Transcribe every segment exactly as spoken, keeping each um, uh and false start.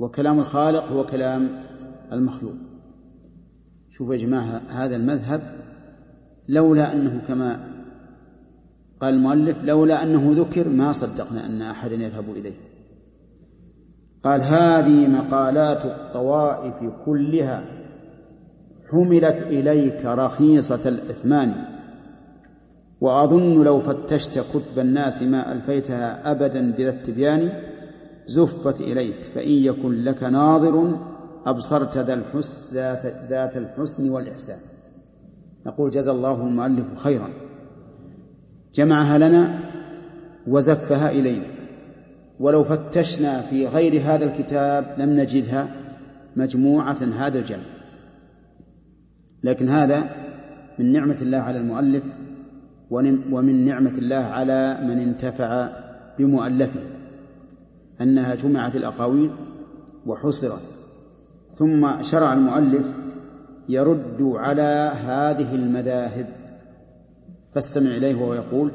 وكلام الخالق هو كلام المخلوق. شوفوا يا جماعة هذا المذهب لولا أنه كما قال المؤلف لولا أنه ذكر ما صدقنا أن أحدا يذهب إليه. قال هذه مقالات الطوائف كلها حملت إليك رخيصة الإثمان، وأظن لو فتشت كتب الناس ما ألفيتها أبدا بذا التبيان، زفت إليك فإن يكن لك ناظر أبصرت ذا الحسن ذات, ذات الحسن والإحسان. نقول جزا الله المؤلف خيرا، جمعها لنا وزفها إلينا، ولو فتشنا في غير هذا الكتاب لم نجدها مجموعة هذا الجمع. لكن هذا من نعمة الله على المؤلف ومن نعمة الله على من انتفع بمؤلفه أنها جمعت الأقاويل وحصرت. ثم شرع المؤلف يرد على هذه المذاهب، فاستمع إليه وهو يقول: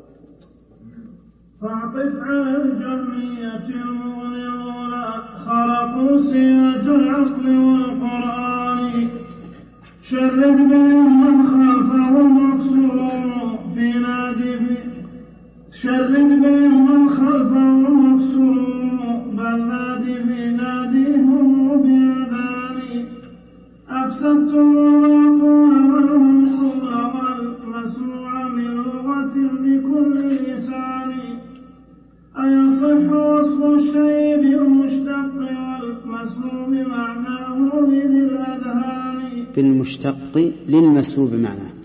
فاعطف على الجمعية المغني الأولى خرقوا سيرة العقل والقرآن، شرد بهم من خلفهم واكسروا في نادي شرد بهم من خلفهم واكسروا بل نادي في ناديهم بأذان، أفسدتم العقول والمنصور والمسموع من لغة بكل لسان، أيصح وصف الشيء بالمشتق والمسلوب معناه لذي الأذهان. بالمشتق للمسلوب معناه.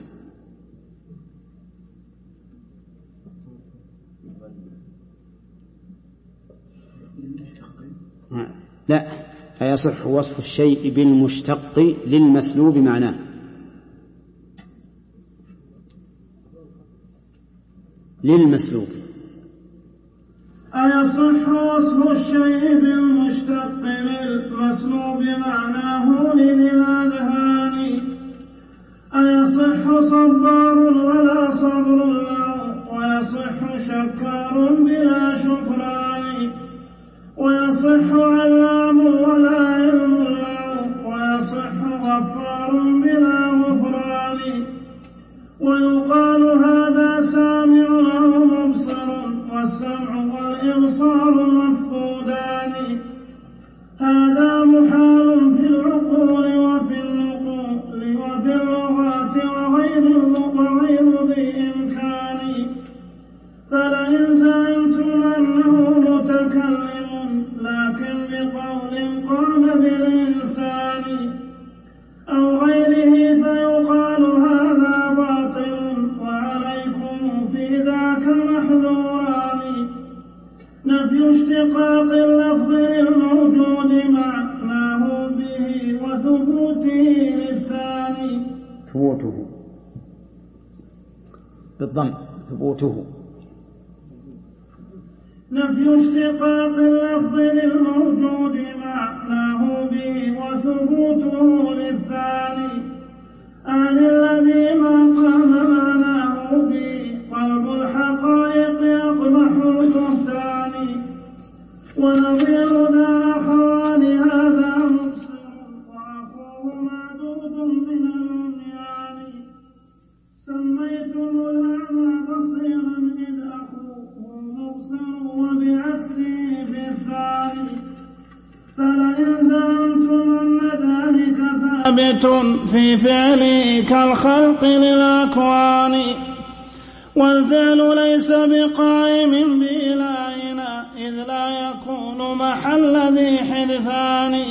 لا، أيصح وصف الشيء بالمشتق للمسلوب معناه. للمسلوب أيصح وصف الشيء بالمشتق للمسلوب معناه لذي الأذهان، أيصح صبار ولا صبر له ويصح شكار بلا شكران، ويصح علام ولا علم له ويصح غفار بلا غفران، ويقال هذا سامع أو مبصر والسمع والإبصار مفقودان، هذا محال في العقول وفي النقول وفي اللغات وغير وغير ذي إمكان، فلئن زعمتم أنه متكلم لكن بقول قام بالإنسان أو غيره فيقال هذا باطل، وعليكم في ذاك المحذوران، نفي اشتقاق اللفظ للموجود معناه به وثبوته للثاني. ثبوته بالضم ثبوته. نفي اشتقاق اللفظ للموجود معناه به وثبوته للثاني، أهل الذي ما قام معناه به قلب الحقائق يقبح البهتان، ونظير ذا أخوان هذا مبصر وأخوه معدود من العميان، سميتم الأعمى بصيرا إذ أخوه مبصر وبعكسه بالثاني، فلئن زعمتم أن ذلك ثابت في فعله كالخلق للأكوان، والفعل ليس بقائم بإلهنا إذ لا يكون محل ذي حدثان،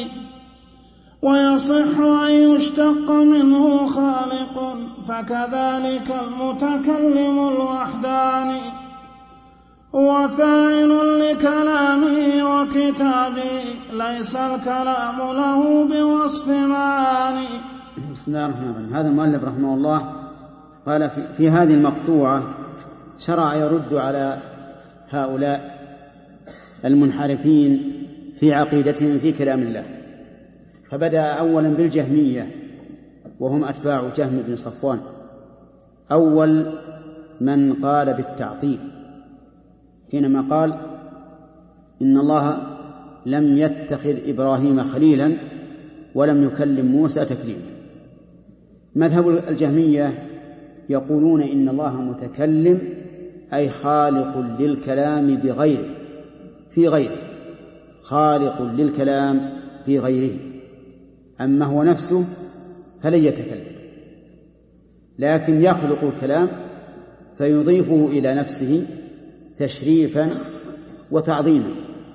ويصح أن يشتق منه خالق فكذلك المتكلم الوحداني، هو فاعل لكلامه وكتابه ليس الكلام له بوصف معاني. بسم الله الرحمن الرحيم. هذا المؤلف رحمه الله قال في, في هذه المقطوعة شرع يرد على هؤلاء المنحرفين في عقيدتهم في كلام الله، فبدأ أولا بالجهمية وهم أتباع جهم بن صفوان، أول من قال بالتعطيل حينما قال إن الله لم يتخذ إبراهيم خليلا ولم يكلم موسى تكليما. مذهب الجهمية يقولون إن الله متكلم أي خالق للكلام بغيره في غيره، خالق للكلام في غيره، أما هو نفسه فلن يتكلم، لكن يخلق الكلام فيضيفه إلى نفسه تشريفا وتعظيما،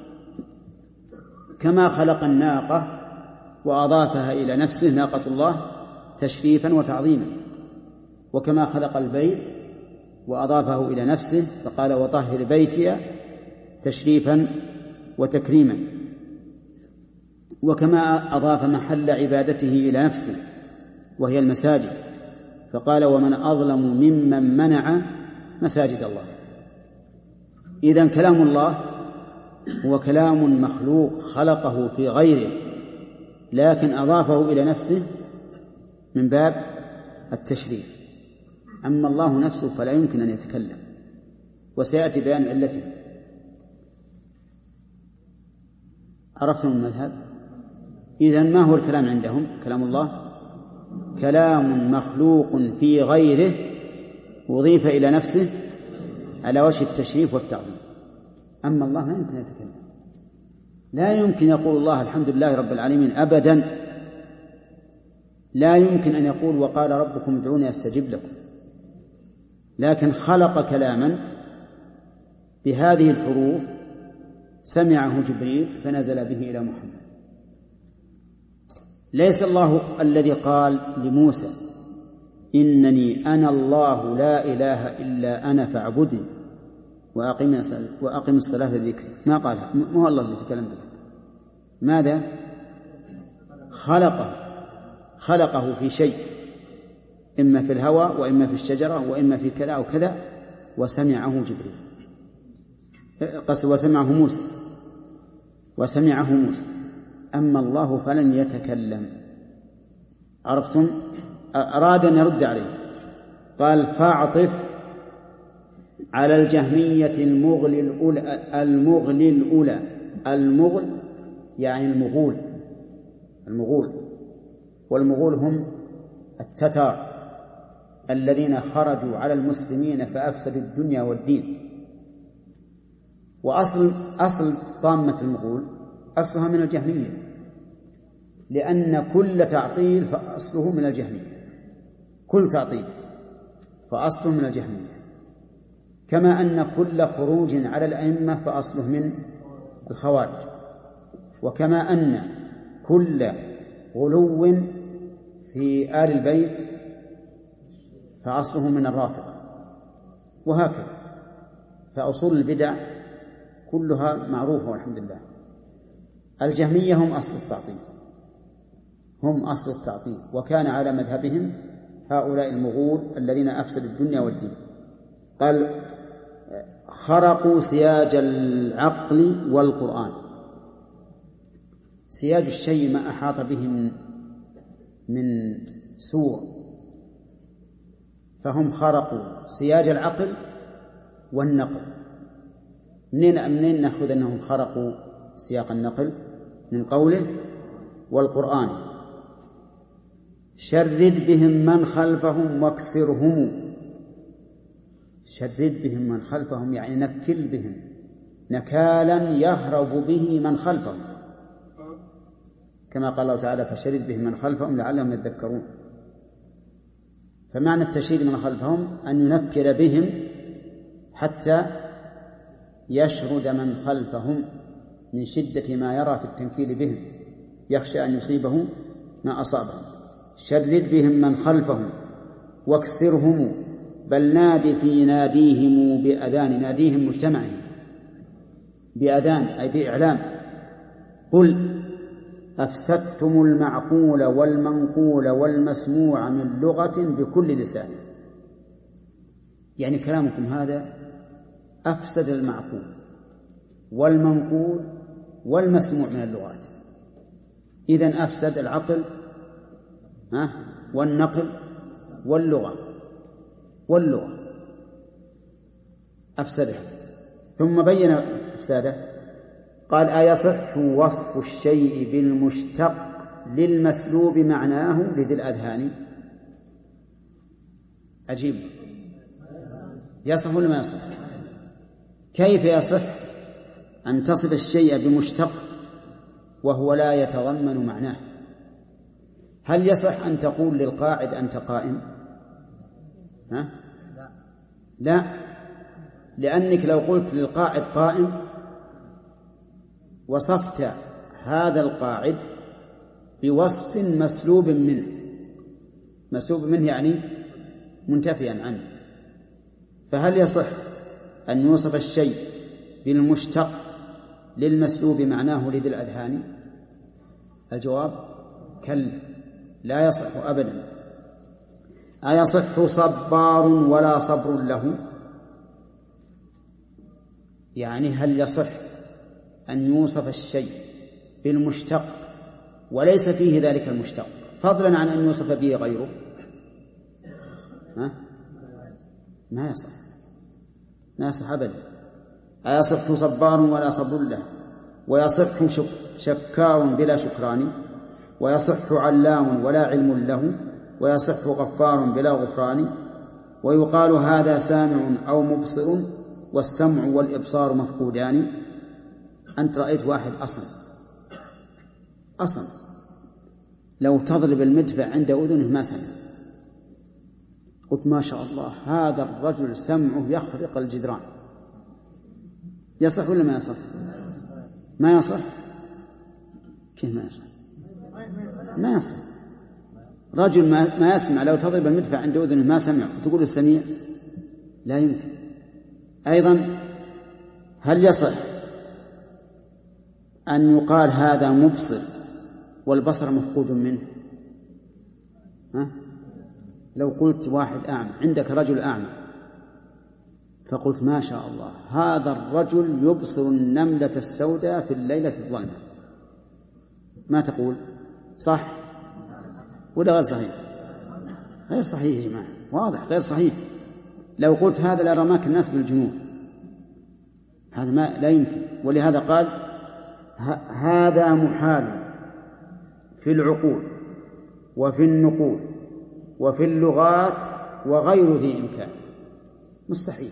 كما خلق الناقة وأضافها إلى نفسه ناقة الله تشريفا وتعظيما، وكما خلق البيت وأضافه إلى نفسه فقال وطهر بيتي تشريفا وتكريما، وكما أضاف محل عبادته إلى نفسه وهي المساجد فقال ومن أظلم ممن منع مساجد الله. إذن كلام الله هو كلام مخلوق خلقه في غيره لكن أضافه إلى نفسه من باب التشريف، أما الله نفسه فلا يمكن أن يتكلم، وسيأتي بيان علته. عرفتم المذهب؟ إذن ما هو الكلام عندهم؟ كلام الله كلام مخلوق في غيره أضيف إلى نفسه على وجه التشريف والتعظيم، أما الله ما يمكن يتكلم، لا يمكن يقول الله الحمد لله رب العالمين أبدا، لا يمكن أن يقول وقال ربكم ادعوني أستجب لكم، لكن خلق كلاما بهذه الحروف سمعه جبريل فنزل به إلى محمد. ليس الله الذي قال لموسى إنني أنا الله لا إله إلا أنا فاعبدني وأقم وأقم الصلاة ذكري، ما قالها، ما هو الله الذي تكلم به. ماذا خلقه؟ خلقه في شيء، إما في الهواء وإما في الشجرة وإما في كذا أو كذا، وسمعه جبريل قصد وسمعه موسى وسمعه موسى أما الله فلن يتكلم. عرفتم؟ أراد أن يرد عليه قال فاعطف على الجهمية المغل الأولى المغل الأولى المغل يعني المغول المغول والمغول هم التتار الذين خرجوا على المسلمين فأفسدوا الدنيا والدين. وأصل أصل طامة المغول أصلها من الجهمية، لأن كل تعطيل فأصله من الجهمية، كل تعطيل فأصله من الجهمية، كما أن كل خروج على الأئمة فأصله من الخوارج، وكما أن كل غلو في آل البيت فأصله من الرافضة، وهكذا. فأصول البدع كلها معروفة والحمد لله. الجهمية هم أصل التعطيل، هم أصل التعطيل، وكان على مذهبهم هؤلاء المغول الذين أفسدوا الدنيا والدين. قال خرقوا سياج العقل والقرآن. سياج الشيء ما أحاط به من من سوء، فهم خرقوا سياج العقل والنقل. منين منين نأخذ أنهم خرقوا سياق النقل؟ من قوله والقرآن شرد بهم من خلفهم واكسرهم. شرد بهم من خلفهم يعني نكل بهم نكالا يهرب به من خلفهم، كما قال الله تعالى فشرد بهم من خلفهم لعلهم يذكرون. فمعنى التشريد من خلفهم أن ينكل بهم حتى يشرد من خلفهم من شدة ما يرى في التنكيل بهم، يخشى أن يصيبه ما أصابهم. شرد بهم من خلفهم واكسرهم، بل نادي في ناديهم بأذان، ناديهم مجتمعهم بأذان أي بإعلام. قل أفسدتم المعقول والمنقول والمسموع من لغة بكل لسان، يعني كلامكم هذا أفسد المعقول والمنقول والمسموع من اللغات. إذن أفسد العقل ها والنقل واللغة واللغة أفسدها. ثم بين أفساده قال أيصح وصف الشيء بالمشتق للمسلوب معناه لذي الأذهان؟ عجيب، يصح ولا ما يصح؟ كيف يصح أن تصف الشيء بمشتق وهو لا يتضمن معناه؟ هل يصح أن تقول للقاعد أنت قائم؟ ها؟ لا، لأنك لو قلت للقاعد قائم وصفت هذا القاعد بوصف مسلوب منه، مسلوب منه يعني منتفيا عنه، فهل يصح أن يوصف الشيء بالمشتق للمسلوب معناه لذي الأذهان؟ الجواب كلا، لا يصح أبدا. أيصح صبار ولا صبر له؟ يعني هل يصح أن يوصف الشيء بالمشتق وليس فيه ذلك المشتق، فضلا عن أن يوصف به غيره؟ ها؟ ما يصح، ما يصح أبدا. أيصح صبار ولا صبر له، ويصح شكار بلا شكران، ويصح علام ولا علم له، ويصح غفار بلا غفران، ويقال هذا سامع أو مبصر والسمع والإبصار مفقودان. أنت رأيت واحد أصم أصم لو تضرب المدفع عند أذنه ما سمع، قلت ما شاء الله هذا الرجل سمعه يخرق الجدران، يصح ولا ما يصح؟ ما يصح. كيف ما يصح؟ ما يصح. رجل ما يسمع لو تضرب المدفع عند أذنه ما سمع وتقول السميع، لا يمكن. أيضا هل يصح أن يقال هذا مبصر والبصر مفقود منه؟ ها؟ لو قلت واحد أعمى، عندك رجل أعمى، فقلت ما شاء الله هذا الرجل يبصر النملة السوداء في الليلة الظلمة، ما تقول صح ولا غير صحيح؟ غير صحيح يا جماعة، واضح غير صحيح. لو قلت هذا لرماك الناس بالجنون، هذا ما لا يمكن. ولهذا قال هذا محال في العقول وفي النقود وفي اللغات وغير ذي إمكان. مستحيل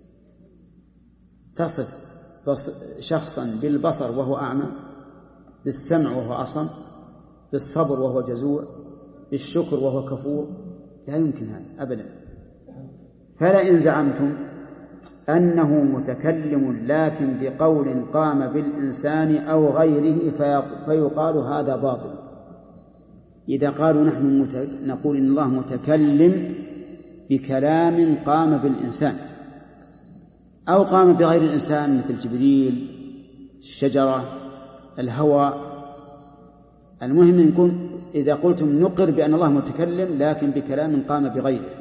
تصف شخصا بالبصر وهو أعمى، بالسمع وهو أصم، بالصبر وهو جزوع، بالشكر وهو كفور، لا يمكن هذا أبدا. فلئن زعمتم أنه متكلم لكن بقول قام بالإنسان أو غيره فيقال هذا باطل. إذا قالوا نحن نقول إن الله متكلم بكلام قام بالإنسان أو قام بغير الإنسان مثل جبريل، الشجرة، الهواء، المهم نكون إذا قلتم نقر بأن الله متكلم لكن بكلام قام بغيره،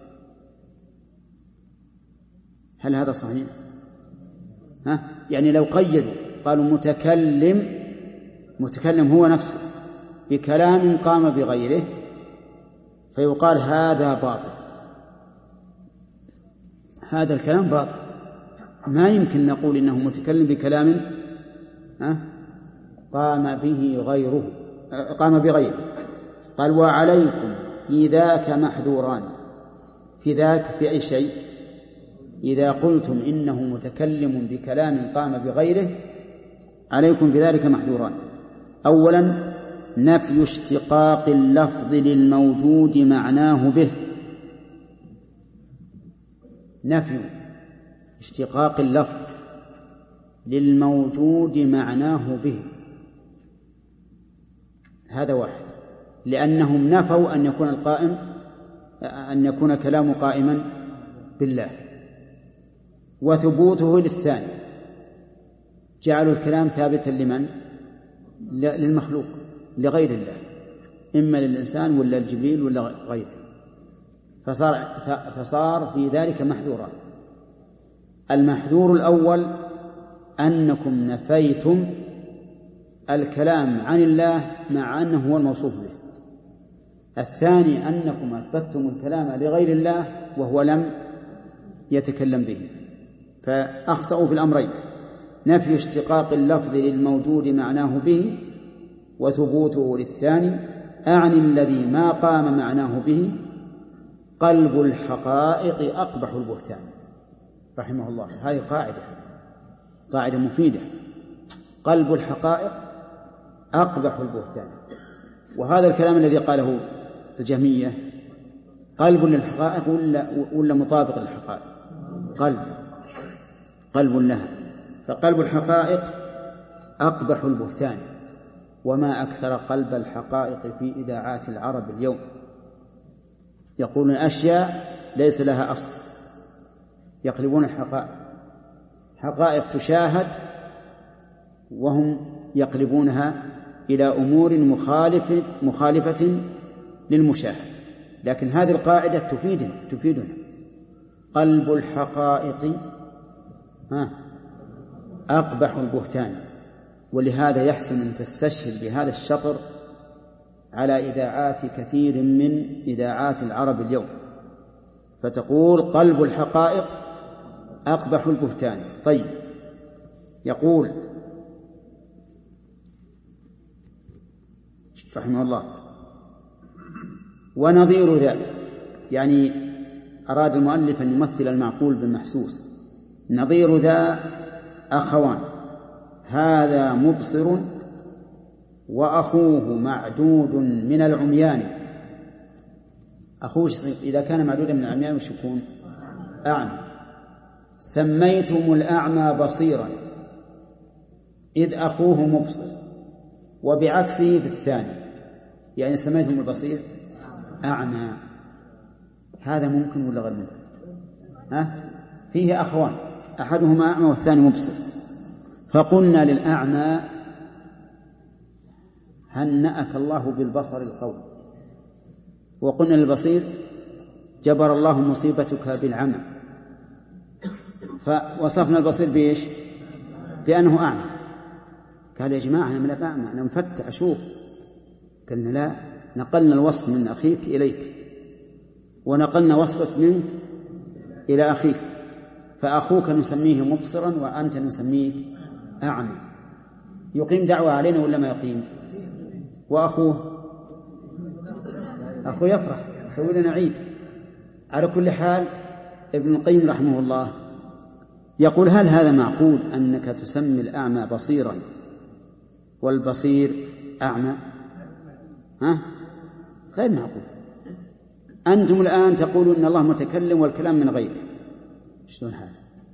هل هذا صحيح؟ ها؟ يعني لو قيدوا قالوا متكلم، متكلم هو نفسه بكلام قام بغيره فيقال هذا باطل، هذا الكلام باطل، ما يمكن نقول إنه متكلم بكلام ها؟ قام به غيره، قام بغيره. قال وعليكم في ذاك محذوران. في ذاك في أي شيء؟ إذا قلتم إنه متكلم بكلام قام بغيره عليكم بذلك محذوران. أولا نفي اشتقاق اللفظ للموجود معناه به، نفي اشتقاق اللفظ للموجود معناه به، هذا واحد، لأنهم نفوا أن يكون القائم أن يكون كلام قائما بالله. وثبوته للثاني، جعلوا الكلام ثابتا لمن؟ للمخلوق، لغير الله، إما للإنسان ولا الجبريل ولا غيره، فصار, فصار في ذلك محذورا. المحذور الأول أنكم نفيتم الكلام عن الله مع أنه هو الموصوف به. الثاني أنكم أثبتم الكلام لغير الله وهو لم يتكلم به، فأخطأوا في الأمرين. نفي اشتقاق اللفظ للموجود معناه به وثبوته للثاني، أعني الذي ما قام معناه به. قلب الحقائق أقبح البهتان. رحمه الله. هذه قاعدة قاعدة مفيدة. قلب الحقائق أقبح البهتان. وهذا الكلام الذي قاله الجهمية قلب للحقائق ولا, ولا مطابق للحقائق؟ قلب قلب لها. فقلب الحقائق أقبح البهتان. وما أكثر قلب الحقائق في إذاعات العرب اليوم. يقولون أشياء ليس لها أصل، يقلبون الحقائق، حقائق تشاهد وهم يقلبونها إلى أمور مخالفة, مخالفة للمشاهد. لكن هذه القاعدة تفيدنا تفيدنا قلب الحقائق أقبح البهتان. ولهذا يحسن أن تستشهد بهذا الشطر على إذاعات كثير من إذاعات العرب اليوم، فتقول قلب الحقائق أقبح البهتان. طيب، يقول رحمه الله ونظير ذا، يعني أراد المؤلف أن يمثل المعقول بالمحسوس. نظير ذا أخوان، هذا مبصر وأخوه معدود من العميان. أخوه إذا كان معدودا من العميان وش يكون؟ أعمى. سميتم الأعمى بصيرا إذ أخوه مبصر، وبعكسه في الثاني، يعني سميتم البصير أعمى. هذا ممكن ولا غير ممكن؟ ها؟ فيه أخوان، أحدهما أعمى والثاني مبصر. فقلنا للأعمى هنأك الله بالبصر القوي، وقلنا للبصير جبر الله مصيبتك بالعمى. فوصفنا البصير بإيش؟ بأنه أعمى. قال يا جماعة أنا من أعمى، أنا مفتح أشوف. قلنا لا، نقلنا الوصف من أخيك إليك، ونقلنا وصفك منك إلى أخيك. فأخوك نسميه مبصرا وأنت نسميه أعمى. يقيم دعوة علينا ولا ما يقيم؟ وأخوه أخوه يفرح، يسوي لنا عيد. على كل حال ابن القيم رحمه الله يقول هل هذا معقول أنك تسمي الأعمى بصيرا والبصير أعمى؟ ها؟ غير معقول. أنتم الآن تقولون أن الله متكلم والكلام من غيره. شلون هذا؟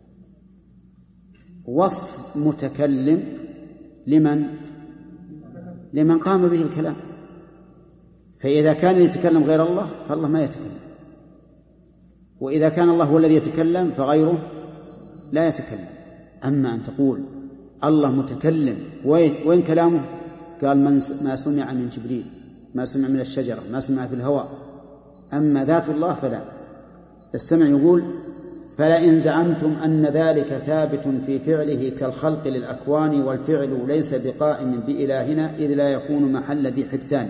وصف متكلم لمن؟ لمن قام به الكلام. فإذا كان يتكلم غير الله فالله ما يتكلم، وإذا كان الله هو الذي يتكلم فغيره لا يتكلم. أما أن تقول الله متكلم وين كلامه؟ قال من ما سمع من جبريل، ما سمع من الشجرة، ما سمع في الهواء. أما ذات الله فلا. السمع يقول فلئن زعمتم أن ذلك ثابت في فعله كالخلق للأكوان والفعل ليس بقائم بإلهنا إذ لا يكون محل ذي حدثان.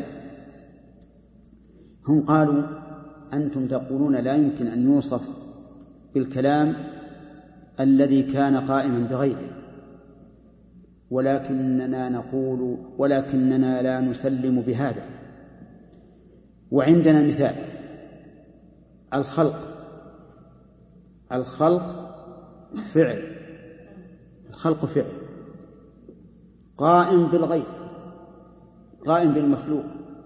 هم قالوا أنتم تقولون لا يمكن أن يوصف بالكلام الذي كان قائما بغيره، ولكننا نقول ولكننا لا نسلم بهذا. وعندنا مثال الخلق. الخلق فعل، الخلق فعل قائم بالغير، قائم بالمخلوق.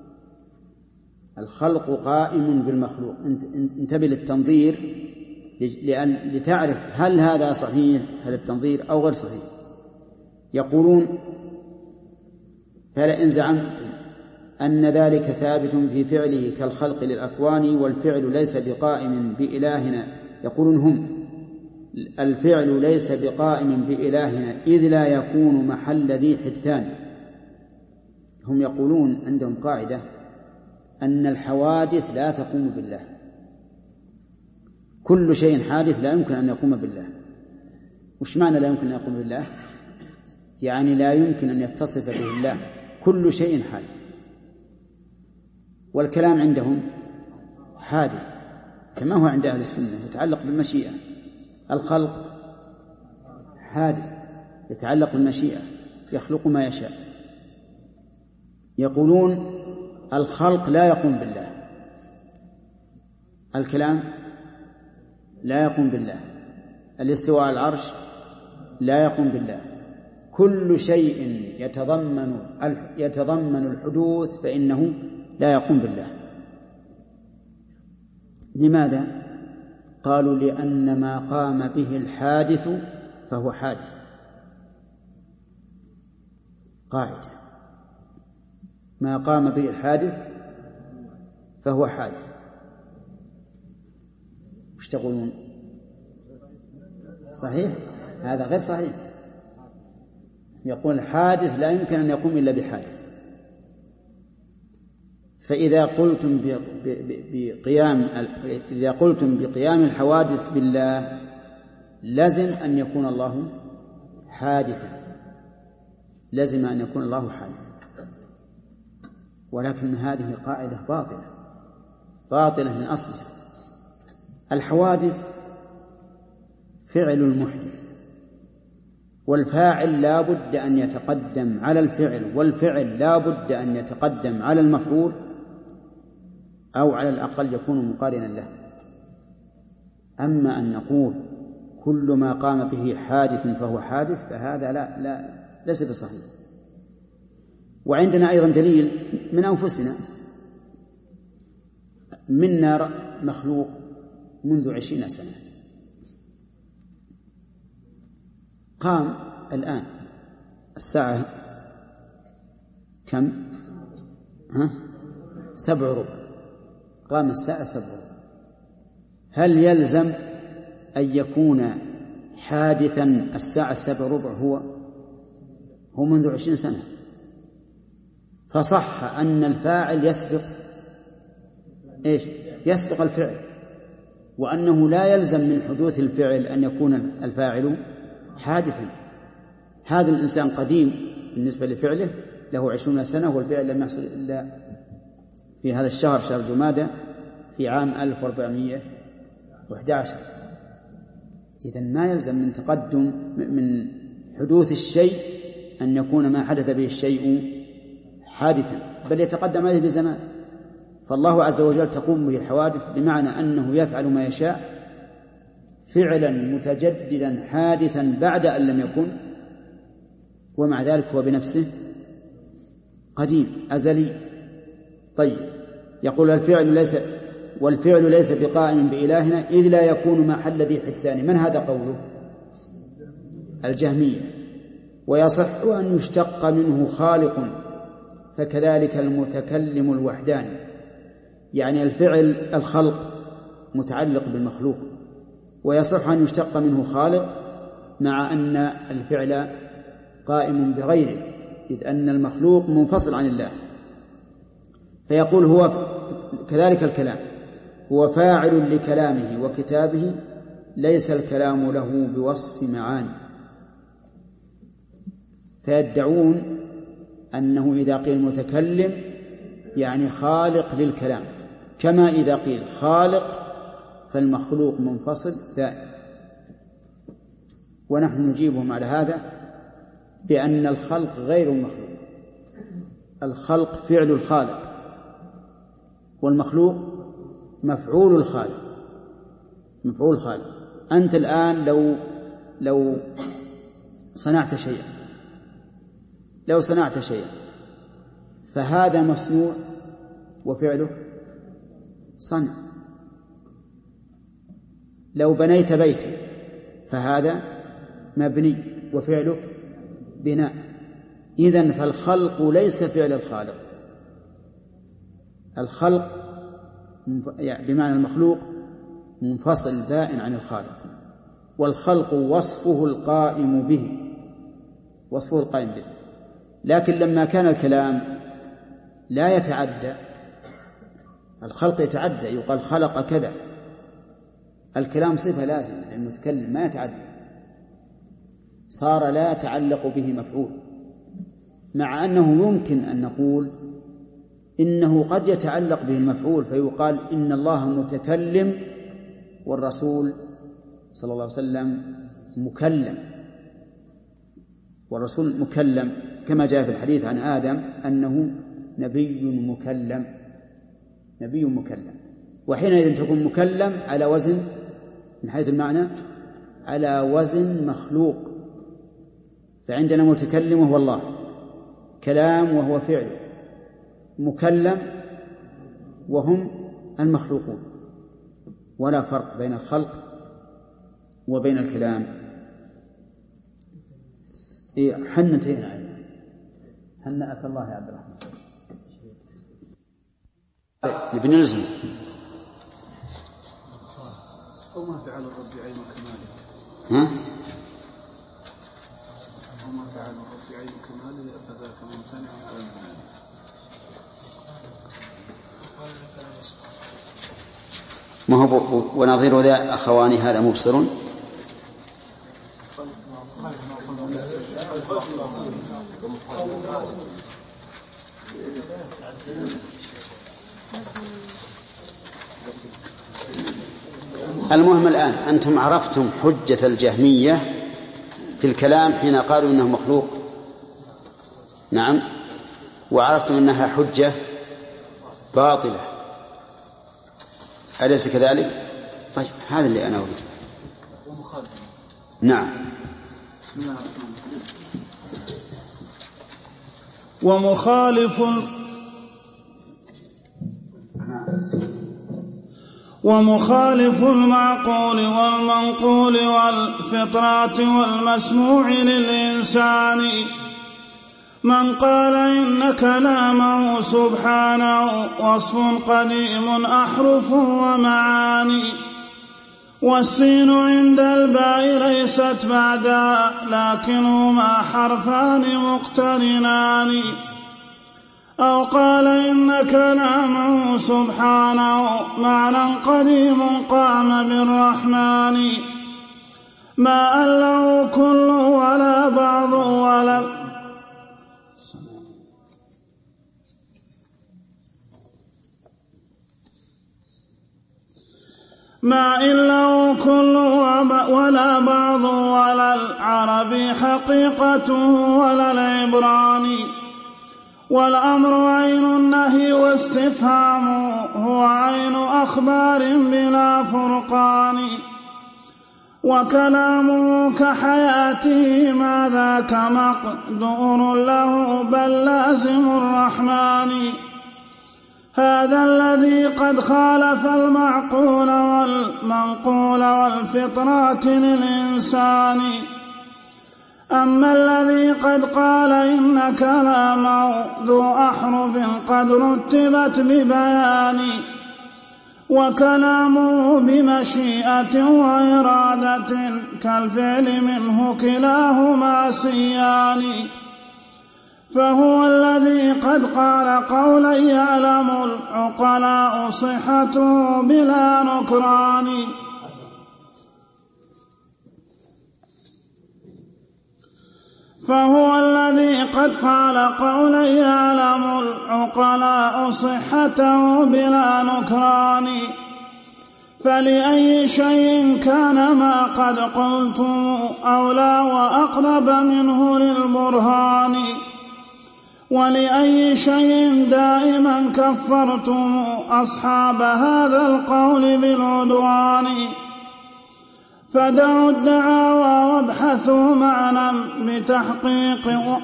الخلق قائم بالمخلوق. انتبه للتنظير لأن لتعرف هل هذا صحيح هذا التنظير أو غير صحيح. يقولون فلئن زعمتم أن ذلك ثابت في فعله كالخلق للأكوان والفعل ليس بقائم بإلهنا. يقولون هم الفعل ليس بقائم بإلهنا إذ لا يكون محل ذي حدثان. هم يقولون عندهم قاعدة أن الحوادث لا تقوم بالله. كل شيء حادث لا يمكن أن يقوم بالله. وش معنى لا يمكن أن يقوم بالله؟ يعني لا يمكن أن يتصف به الله. كل شيء حادث. والكلام عندهم حادث كما هو عند أهل السنة يتعلق بالمشيئة. الخلق حادث يتعلق بالمشيئة، يخلق ما يشاء. يقولون الخلق لا يقوم بالله، الكلام لا يقوم بالله، الاستواء على العرش لا يقوم بالله، كل شيء يتضمن يتضمن الحدوث فإنه لا يقوم بالله. لماذا؟ قالوا لأن ما قام به الحادث فهو حادث. قاعدة: ما قام به الحادث فهو حادث. وش تقولون؟ صحيح؟ هذا غير صحيح. يقول الحادث لا يمكن أن يقوم إلا بحادث. فإذا قلتم بقيام إذا قلتم بقيام الحوادث بالله لازم أن يكون الله حادثا، لازم أن يكون الله حادثا. ولكن هذه قاعدة باطلة باطلة من أصلها. الحوادث فعل المحدث، والفاعل لا بد أن يتقدم على الفعل، والفعل لا بد أن يتقدم على المفعول، أو على الأقل يكون مقارنا له. أما أن نقول كل ما قام به حادث فهو حادث فهذا لا لا ليس بصحيح. وعندنا أيضا دليل من أنفسنا. منا مخلوق منذ عشرين سنة، قام الآن الساعة كم؟ ها؟ سبع ربع. قام الساعة سبع ربع. هل يلزم أن يكون حادثا الساعة السبع ربع هو هو منذ عشرين سنة؟ فصح أن الفاعل يسبق إيش؟ يسبق الفعل، وأنه لا يلزم من حدوث الفعل أن يكون الفاعل حادثا. هذا الإنسان قديم بالنسبة لفعله، له عشرون سنة، والفعل لم يحصل إلا في هذا الشهر، شهر جمادى، في عام ألف وأربعمائة وأحد عشر. إذن ما يلزم من تقدم من حدوث الشيء أن يكون ما حدث به الشيء حادثا، بل يتقدم عليه بزمان. فالله عز وجل تقوم به الحوادث بمعنى أنه يفعل ما يشاء فعلا متجددا حادثا بعد أن لم يكن، ومع ذلك هو بنفسه قديم أزلي. طيب، يقول الفعل ليس والفعل ليس بقائم بإلهنا إذ لا يكون محل ذي حدثان. من هذا قوله؟ الجهمية. ويصح أن يشتق منه خالق فكذلك المتكلم الوحداني، يعني الفعل الخلق متعلق بالمخلوق، ويصح أن يشتق منه خالق مع أن الفعل قائم بغيره، إذ أن المخلوق منفصل عن الله. فيقول هو كذلك الكلام هو فاعل لكلامه وكتابه، ليس الكلام له بوصف معاني. فيدعون أنه إذا قيل متكلم يعني خالق للكلام، كما إذا قيل خالق فالمخلوق منفصل ذائب. ونحن نجيبهم على هذا بأن الخلق غير المخلوق. الخلق فعل الخالق، والمخلوق مفعول الخالق. مفعول الخالق. أنت الآن لو لو صنعت شيئا لو صنعت شيئا فهذا مصنوع وفعله صنع. لو بنيت بيتا فهذا مبني وفعله بناء. إذن فالخلق ليس فعل الخالق. الخلق بمعنى المخلوق منفصل بائن عن الخالق، والخلق وصفه القائم به وصفه القائم به. لكن لما كان الكلام لا يتعدى، الخلق يتعدى، يقال خلق كذا، الكلام صفة لازمة للمتكلم ما يتعدى، صار لا يتعلق به مفعول، مع أنه يمكن أن نقول إنه قد يتعلق به المفعول، فيقال إن الله متكلم والرسول صلى الله عليه وسلم مكلم، والرسول مكلم كما جاء في الحديث عن آدم أنه نبي مكلم، نبي مكلم. وحينئذ تكون مكلم على وزن من حيث المعنى على وزن مخلوق، فعندنا متكلم وهو الله، كلام وهو فعل، مكلم وهم المخلوقون، ولا فرق بين الخلق وبين الكلام. إيه حن انتهينا عليه. هنأك الله يا عبد الرحمن. ابن نزل وما فعل الرب عين كماله. ها؟ وما فعل الرب عين كماله فذاك ممتنع على المعنى. ما هو ونظير ذا أخوان هذا مبصر. المهم الآن أنتم عرفتم حجة الجهمية في الكلام حين قالوا إنه مخلوق، نعم، وعرفتم أنها حجة باطلة، أليس كذلك؟ طيب هذا اللي أنا أريد. نعم. ومخالف ومخالف المعقول والمنقول والفطرات والمسموع للإنسان من قال إن كلامه سبحانه وصف قديم أحرف ومعاني، والسين عند الباء ليست بعدها لكنهما حرفان مقترنان، أو قال إن كلامه سبحانه معنى قديم قام بالرحمن، ما أله كل ولا بعض ولا ما إلا كل ولا بعض ولا العربي حقيقته ولا العبراني، والأمر عين النهي واستفهامه هو عين أخبار بلا فرقان، وكلامه كحياته ما ذاك مقدور له بل لازم الرحمن، هذا الذي قد خالف المعقول والمنقول والفطرات للإنسان. أما الذي قد قال إن كلامه ذو أحرف قد رتبت ببيان، وكلامه بمشيئة وإرادة كالفعل منه كلاهما سيان، فهو الذي قد قال قولا يعلم العقلاء صحته بلا نكران، فهو الذي قد قال قولا يعلم العقلاء صحته بلا نكران، فلأي شيء كان ما قد قلتم أولى وأقرب منه للبرهان، ولأي شيء دائما كفرتم أصحاب هذا القول بالعدوان، فدعوا الدعاوى وابحثوا معنا بتحقيق و...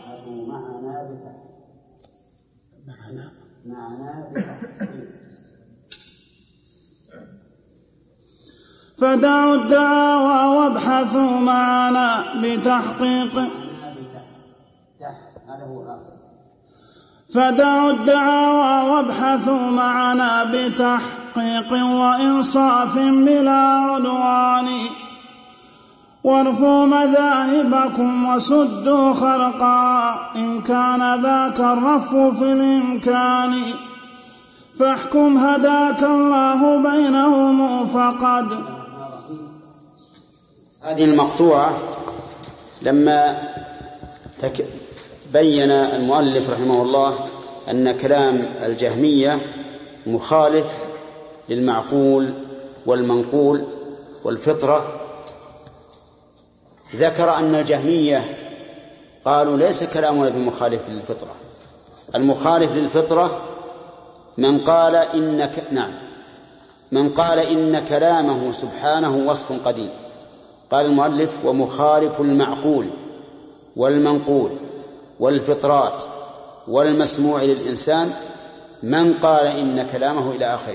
فدعوا الدعاوى وابحثوا معنا بتحقيق فدعوا الدعاوى وابحثوا معنا بتحقيق وإنصاف بلا عدوان، وارفوا مذاهبكم وسدوا خلقا إن كان ذاك الرف في الإمكان، فاحكم هداك الله بينهم فقد. هذه المقطوعة لما تك... بين المؤلف رحمه الله أن كلام الجهمية مخالف للمعقول والمنقول والفطرة، ذكر أن الجهمية قالوا ليس كلامنا بمخالف للفطرة. المخالف للفطرة من قال إن ك... نعم من قال إن كلامه سبحانه وصف قديم. قال المؤلف ومخالف المعقول والمنقول والفطرات والمسموع للإنسان من قال إن كلامه إلى آخره.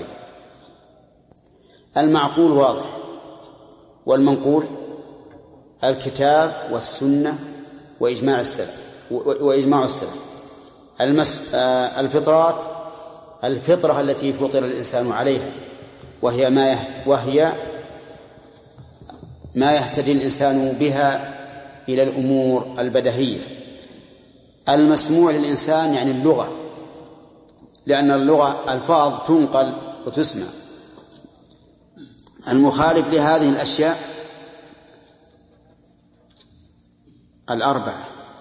المعقول واضح، والمنقول الكتاب والسنة وإجماع السلف وإجماع السلف. المس... آه الفطرات الفطرة التي فطر الإنسان عليها، وهي ما يه... وهي ما يهتدي الإنسان بها إلى الأمور البديهية. المسموع للإنسان يعني اللغة، لأن اللغة ألفاظ تنقل وتسمع. المخالف لهذه الأشياء الأربعة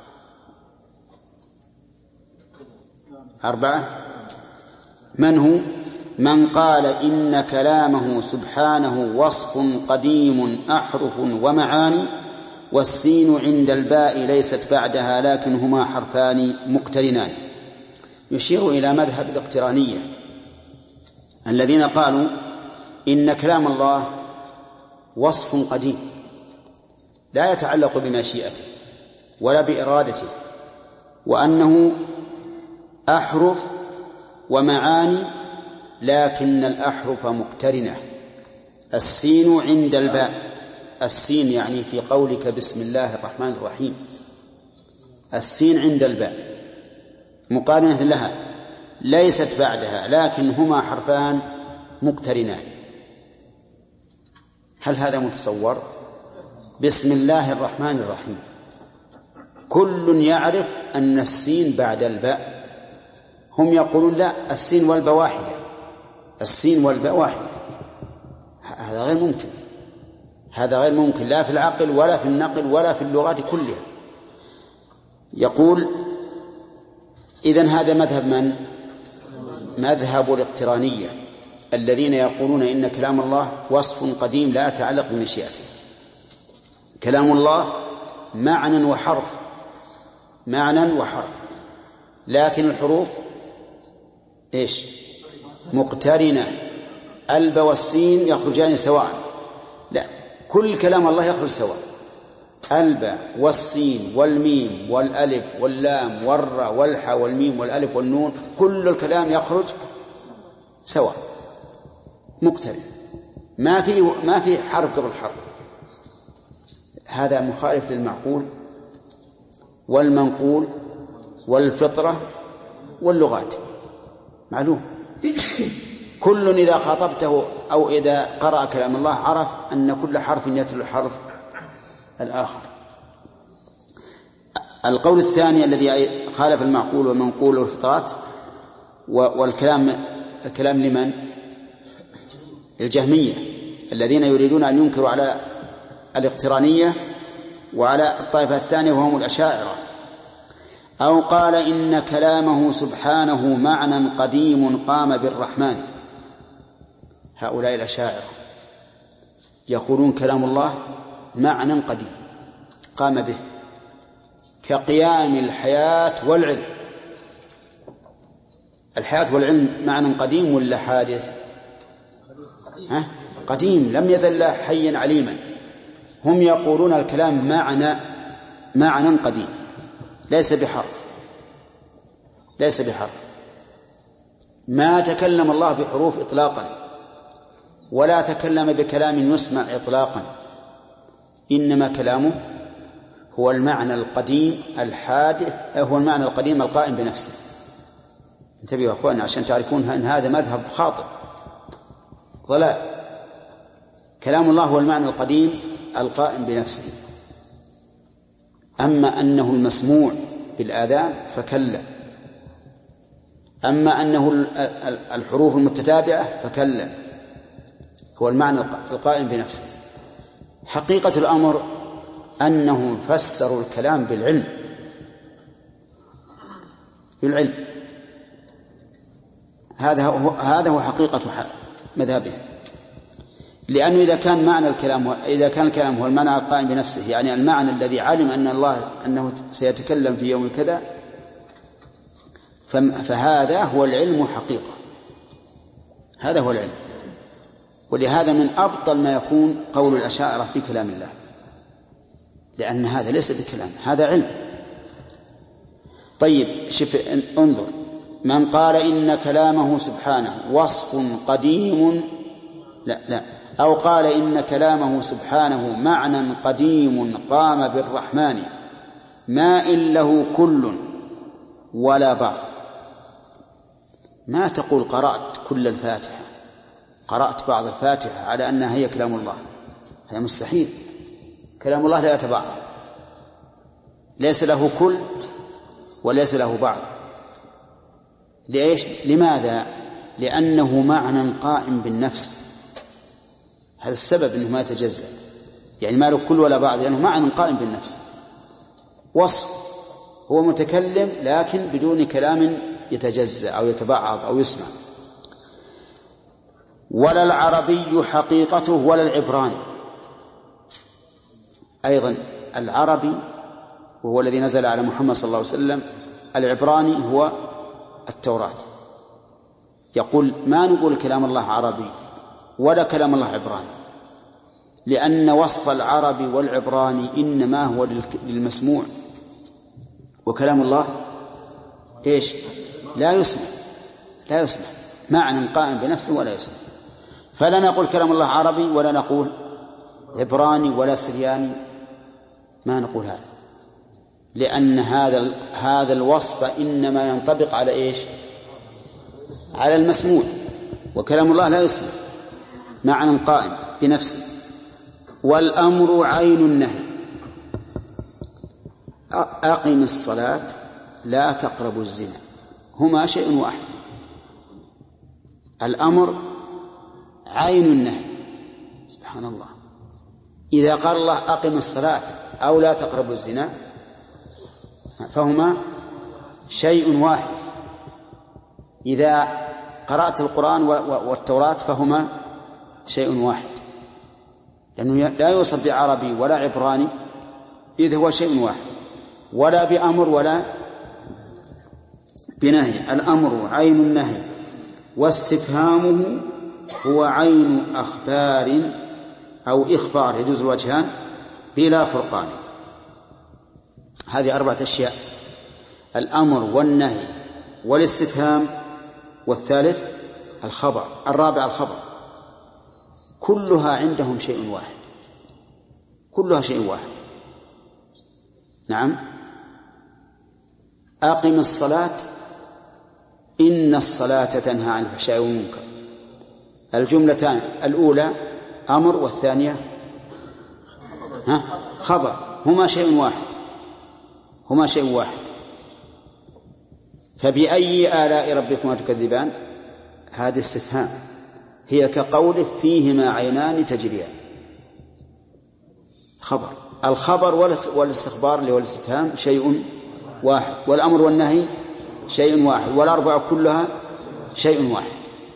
أربعة من هو؟ من قال إن كلامه سبحانه وصف قديم أحرف ومعاني، والسين عند الباء ليست بعدها لكن هما حرفان مقترنان. يشير إلى مذهب الاقترانية الذين قالوا إن كلام الله وصف قديم لا يتعلق بمشيئته ولا بإرادته، وأنه أحرف ومعاني لكن الأحرف مقترنة. السين عند الباء، السين يعني في قولك بسم الله الرحمن الرحيم، السين عند الباء مقارنة لها ليست بعدها لكن هما حرفان مقترنان. هل هذا متصور؟ بسم الله الرحمن الرحيم كل يعرف أن السين بعد الباء، هم يقولون لا السين والباء واحدة، السين والباء واحدة. هذا غير ممكن، هذا غير ممكن لا في العقل ولا في النقل ولا في اللغات كلها. يقول إذن هذا مذهب من؟ مذهب الاقترانية الذين يقولون إن كلام الله وصف قديم لا يتعلق بمشيئته. كلام الله معنى وحرف، معنى وحرف، لكن الحروف إيش؟ مقترنة. الب والسين يخرجان سواء، لا، كل كلام الله يخرج سواء. الب والسين والميم والألف واللام والراء والحاء والميم والألف والنون، كل الكلام يخرج سواء مقترن، ما في ما في حرف قبل حرف. هذا مخالف للمعقول والمنقول والفطرة واللغات. معلوم كل إذا خاطبته أو إذا قرأ كلام الله عرف أن كل حرف يتلو الحرف الآخر. القول الثاني الذي خالف المعقول والمنقول والفطرات والكلام الكلام لمن؟ الجهمية الذين يريدون أن ينكروا على الاقترانية وعلى الطائفة الثانية وهم الأشاعرة. أو قال إن كلامه سبحانه معنى قديم قام بالرحمن. هؤلاء الأشاعرة يقولون كلام الله معنى قديم قام به كقيام الحياة والعلم. الحياة والعلم معنى قديم ولا حادث؟ ها؟ قديم، لم يزل حيا عليما. هم يقولون الكلام معنى معنى قديم ليس بحرف، ليس بحرف. ما تكلم الله بحروف إطلاقا ولا تكلم بكلام يسمع إطلاقا، إنما كلامه هو المعنى القديم الحادث، هو المعنى القديم القائم بنفسه. انتبهوا يا أخواننا عشان تعرفون أن هذا مذهب خاطئ ضلال. كلام الله هو المعنى القديم القائم بنفسه. أما أنه المسموع بالآذان فكلا، أما أنه الحروف المتتابعة فكلا، هو المعنى القائم بنفسه. حقيقة الأمر أنهم فسروا الكلام بالعلم بالعلم هذا هو هذا هو حقيقة مذهبهم. لأنه إذا كان معنى الكلام إذا كان الكلام هو المعنى القائم بنفسه، يعني المعنى الذي علم أن الله أنه سيتكلم في يوم كذا، فهذا هو العلم حقيقة، هذا هو العلم. ولهذا من أبطل ما يكون قول الأشاعرة في كلام الله، لأن هذا ليس بكلام، هذا علم. طيب شوف انظر، من قال إن كلامه سبحانه وصف قديم لا لا أو قال إن كلامه سبحانه معنى قديم قام بالرحمن ما إن له كل ولا بعض. ما تقول قرأت كل الفاتحة، قرأت بعض الفاتحة على أنها هي كلام الله، هذا مستحيل. كلام الله لا يتبعض، ليس له كل وليس له بعض. ليش؟ لماذا؟ لأنه معنى قائم بالنفس، هذا السبب أنه ما يتجزأ، يعني ما له كل ولا بعض، لأنه معنى قائم بالنفس. وصف هو متكلم لكن بدون كلام يتجزأ أو يتبعض أو يسمع. ولا العربي حقيقته ولا العبراني. أيضا العربي وهو الذي نزل على محمد صلى الله عليه وسلم، العبراني هو التوراة. يقول ما نقول كلام الله عربي ولا كلام الله عبراني، لأن وصف العربي والعبراني إنما هو للمسموع، وكلام الله إيش؟ لا يسمع، لا يسمع، معنى قائم بنفسه ولا يسمع. فلا نقول كلام الله عربي ولا نقول عبراني ولا سرياني، ما نقول هذا، لأن هذا هذا الوصف إنما ينطبق على إيش؟ على المسموع، وكلام الله لا يسمع، معنى قائم بنفسه. والأمر عين النهي. أقم الصلاة لا تقربوا الزنا، هما شيء واحد. الأمر عين النهي، سبحان الله. إذا قال الله أقم الصلاة أو لا تقربوا الزنا فهما شيء واحد. إذا قرأت القرآن والتوراة فهما شيء واحد، لأنه لا يوصف بعربي ولا عبراني، إذ هو شيء واحد، ولا بأمر ولا بنهي. الأمر عين النهي، واستفهامه هو عين أخبار أو إخبار، يجوز الوجهان بلا فرقان. هذه أربعة أشياء: الأمر والنهي والاستفهام، والثالث الخبر، الرابع الخبر. كلها عندهم شيء واحد، كلها شيء واحد. نعم. أقم الصلاة إن الصلاة تنهى عن الفحشاء والمنكر. الجملتان الأولى أمر والثانية ها خبر، هما شيء واحد، هما شيء واحد. فبأي آلاء ربكما تكذبان؟ هذا استفهام، هي كقوله فيهما عينان تجريان. خبر. الخبر والاستخبار اللي هو الاستفهام شيء واحد، والأمر والنهي شيء واحد، والأربعة كلها شيء واحد.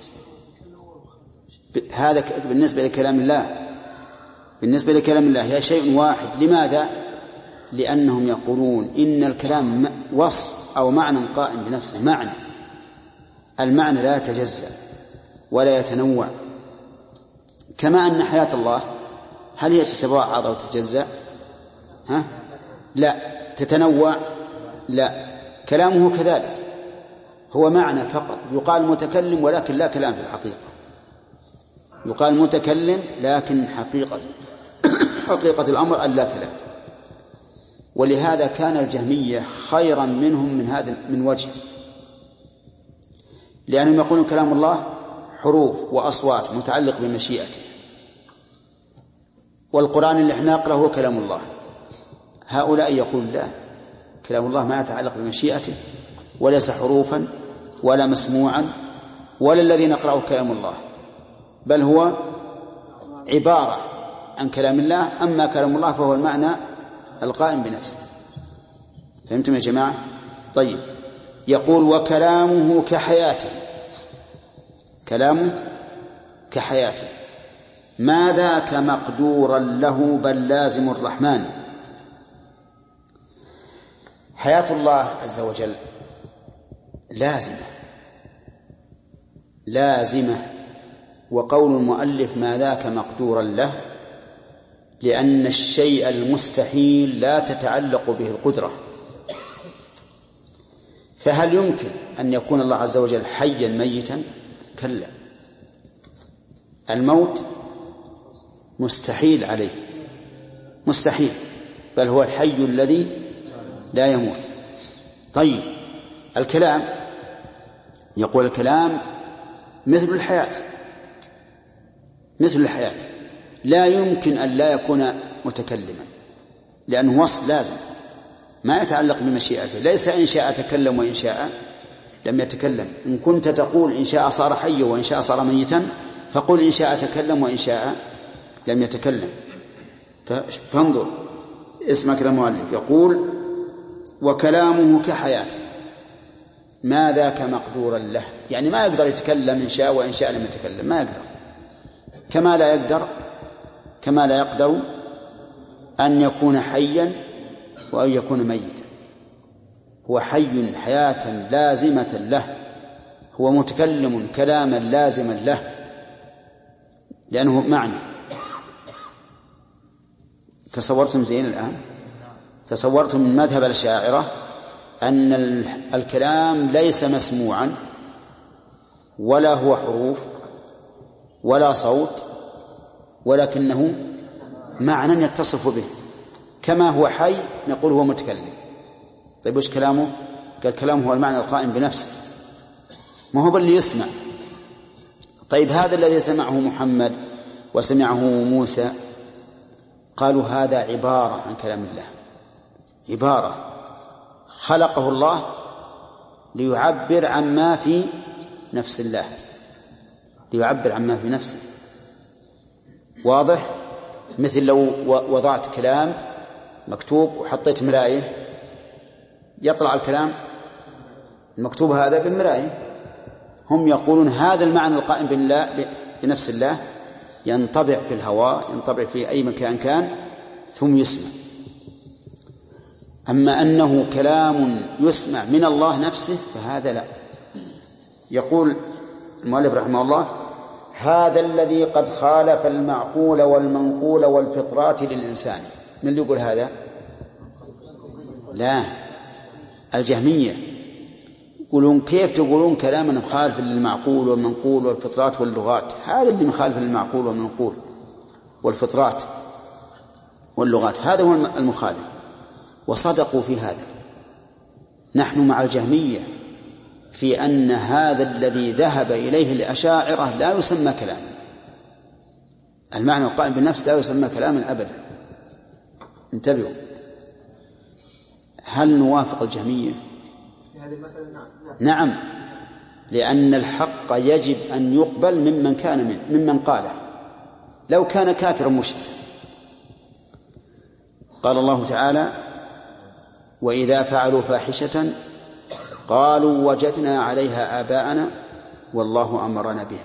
هذا بالنسبة لكلام الله، بالنسبة لكلام الله هي شيء واحد. لماذا؟ لأنهم يقولون إن الكلام وصف أو معنى قائم بنفسه، معنى، المعنى لا يتجزأ ولا يتنوع. كما أن حياة الله هل هي تتبعض أو تتجزأ؟ ها؟ لا. تتنوع؟ لا. كلامه كذلك، هو معنى فقط، يقال متكلم ولكن لا كلام في الحقيقة، يقال متكلم لكن حقيقة حقيقة الأمر أن لا كلام. ولهذا كان الجهمية خيرا منهم من هذا من وجه، لأنهم يقولون كلام الله حروف وأصوات متعلق بمشيئته، والقرآن اللي احنا نقرأه هو كلام الله. هؤلاء يقول لا، كلام الله ما يتعلق بمشيئته، وليس حروفا ولا مسموعا ولا الذي نقرأه كلام الله، بل هو عبارة عن كلام الله. أما كلام الله فهو المعنى القائم بنفسه. فهمتم يا جماعة؟ طيب. يقول وكلامه كحياته، كلامه كحياته. ما ذاك مقدورا له بل لازم الرحمن. حياة الله عز وجل لازمة لازمة وقول المؤلف ما ذاك مقدورا له لأن الشيء المستحيل لا تتعلق به القدرة. فهل يمكن أن يكون الله عز وجل حيا ميتا؟ كلا، الموت مستحيل عليه، مستحيل، بل هو الحي الذي لا يموت. طيب الكلام، يقول الكلام مثل الحياة، مثل الحياة لا يمكن أن لا يكون متكلما لأنه وصف لازم ما يتعلق بمشيئته، ليس إن شاء تكلم وإن شاء لم يتكلم. إن كنت تقول إن شاء صار حيا وإن شاء صار ميتا فقل إن شاء تكلم وإن شاء لم يتكلم. فانظر اسمع كلام المؤلف يقول وكلامه كحياته ما ذاك مقدورا له، يعني ما يقدر يتكلم إن شاء وإن شاء لم يتكلم، ما يقدر، كما لا يقدر كما لا يقدر أن يكون حيا وأن يكون ميتا. هو حي حياة لازمة له، هو متكلم كلاما لازما له لأنه معنى. تصورتم زين الآن؟ تصورتم من مذهب الأشاعرة أن الكلام ليس مسموعا ولا هو حروف ولا صوت ولكنه معنى يتصف به، كما هو حي نقول هو متكلم. طيب وش كلامه؟ قال كلامه هو المعنى القائم بنفسه، ما هو باللي يسمع. طيب هذا الذي سمعه محمد وسمعه موسى قالوا هذا عبارة عن كلام الله، عبارة خلقه الله ليعبر عما في نفس الله، ليعبر عما في نفسه. واضح؟ مثل لو وضعت كلام مكتوب وحطيت مراية يطلع الكلام المكتوب هذا بالمراية. هم يقولون هذا المعنى القائم بالله بنفس الله ينطبع في الهواء، ينطبع في أي مكان كان ثم يسمع. أما أنه كلام يسمع من الله نفسه فهذا لا. يقول المؤلف رحمه الله هذا الذي قد خالف المعقول والمنقول والفطرات للإنسان. من اللي يقول هذا؟ لا، الجهمية يقولون كيف تقولون كلاما مخالف للمعقول والمنقول والفطرات واللغات؟ هذا اللي مخالف للمعقول والمنقول والفطرات واللغات، هذا هو المخالف. وصدقوا في هذا. نحن مع الجهمية في أن هذا الذي ذهب إليه الأشاعرة لا يسمى كلاما، المعنى القائم بالنفس لا يسمى كلاما أبدا. انتبهوا، هل نوافق الجهمية؟ نعم، لأن الحق يجب أن يقبل ممن كان من ممن قاله لو كان كافرا مشركا. قال الله تعالى وإذا فعلوا فاحشة قالوا وجدنا عليها آباءنا والله أمرنا بها.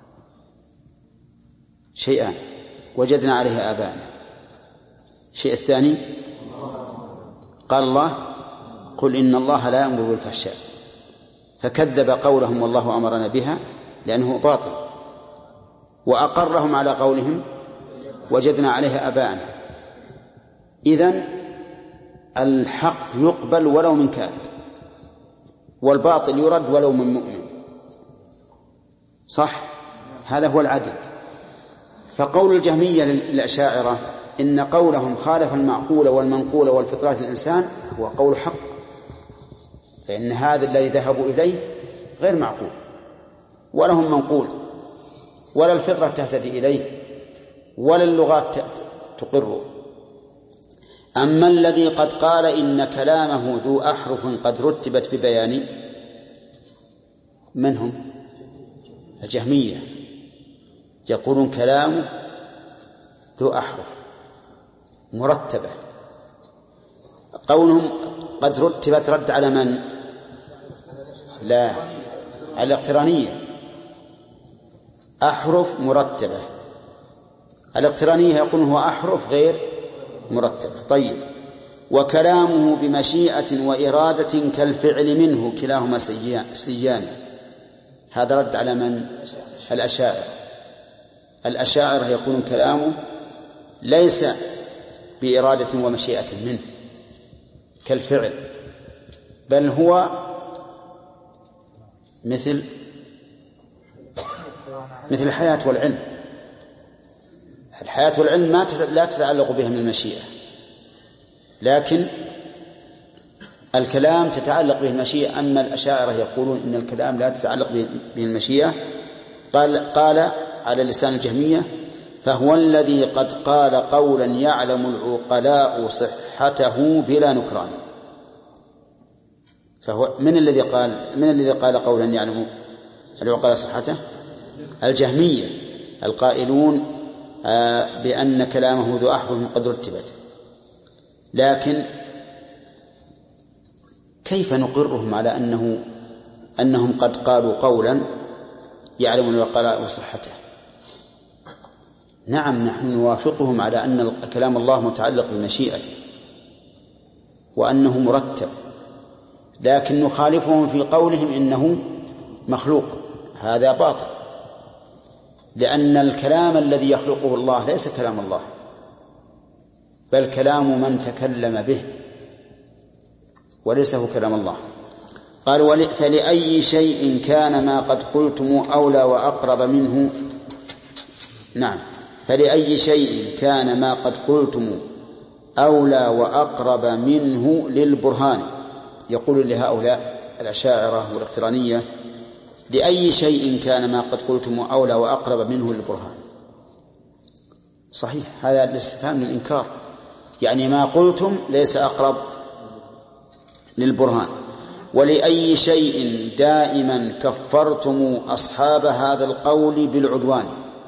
شيئان، وجدنا عليها آباءنا. الشيء الثاني قال الله قل إن الله لا يأمر بالفحشاء، فكذب قولهم والله أمرنا بها لأنه باطل، وأقرهم على قولهم وجدنا عليها آباءنا. إذن الحق يقبل ولو من كافر، والباطل يرد ولو من مؤمن. صح؟ هذا هو العدل. فقول الجهمية للأشاعرة إن قولهم خالف المعقول والمنقول والفطرات الإنسان هو قول حق، فإن هذا الذي ذهبوا إليه غير معقول ولا هم منقول ولا الفطرة تهتدي إليه ولا اللغات تقره. أما الذي قد قال إن كلامه ذو أحرف قد رتبت ببيان، من هم؟ الجهمية، يقولون كلامه ذو أحرف مرتبة. قولهم قد رتبت رد على من؟ لا، على الاقترانية. أحرف مرتبة الاقترانية يقول هو أحرف غير مرتبة. طيب، وكلامه بمشيئة وإرادة كالفعل منه كلاهما سيان. هذا رد على من؟ الأشاعرة. الأشاعرة يقولون كلامه ليس بإرادة ومشيئة منه كالفعل، بل هو مثل مثل الحياة والعلم. الحياة والعلم ما لا تتعلق بها من المشيئة، لكن الكلام تتعلق به المشيئة. أما الأشاعرة يقولون إن الكلام لا تتعلق به المشيئة. قال, قال على لسان الجهمية: فهو الذي قد قال قولا يعلم العقلاء صحته بلا نكران. فهو من الذي قال من الذي قال قولا يعلم العقلاء صحته؟ الجهمية القائلون بأن كلامه ذو أحرف قد رتبت. لكن كيف نقرهم على أنه أنهم قد قالوا قولا يعلم العقلاء صحته؟ نعم، نحن نوافقهم على أن كلام الله متعلق بمشيئته وأنه مرتب، لكن نخالفهم في قولهم إنه مخلوق. هذا باطل، لأن الكلام الذي يخلقه الله ليس كلام الله، بل كلام من تكلم به وليس هو كلام الله. قال: فلأي شيء كان ما قد قلتم أولى وأقرب منه. نعم، فلأي شيء كان ما قد قلتم أولى وأقرب منه للبرهان. يقول لهؤلاء الأشاعرة والاقترانية: لأي شيء كان ما قد قلتم أولى وأقرب منه للبرهان. صحيح، هذا الاستفهام للإنكار، يعني ما قلتم ليس أقرب للبرهان. ولأي شيء دائما كفرتم أصحاب هذا القول بالعدوان،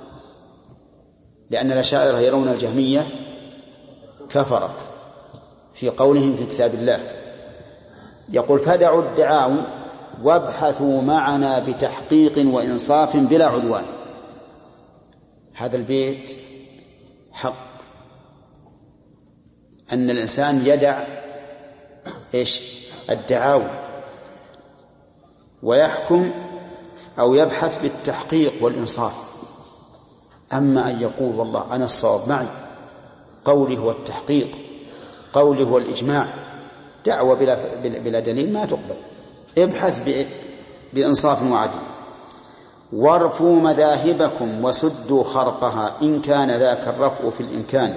لأن الأشاعرة يرون الجهمية كفرة في قولهم في كتاب الله. يقول: فدعوا الدعاوى وابحثوا معنا بتحقيق وإنصاف بلا عدوان. هذا البيت حق، أن الإنسان يدع إيش الدعاوى ويحكم أو يبحث بالتحقيق والإنصاف. أما أن يقول والله أنا الصواب معي، قولي هو التحقيق، قولي هو الإجماع، دعوة بلا, بلا دليل ما تقبل. ابحث بإنصاف وعدل. وارفوا مذاهبكم وسدوا خرقها إن كان ذاك الرفع في الإمكان.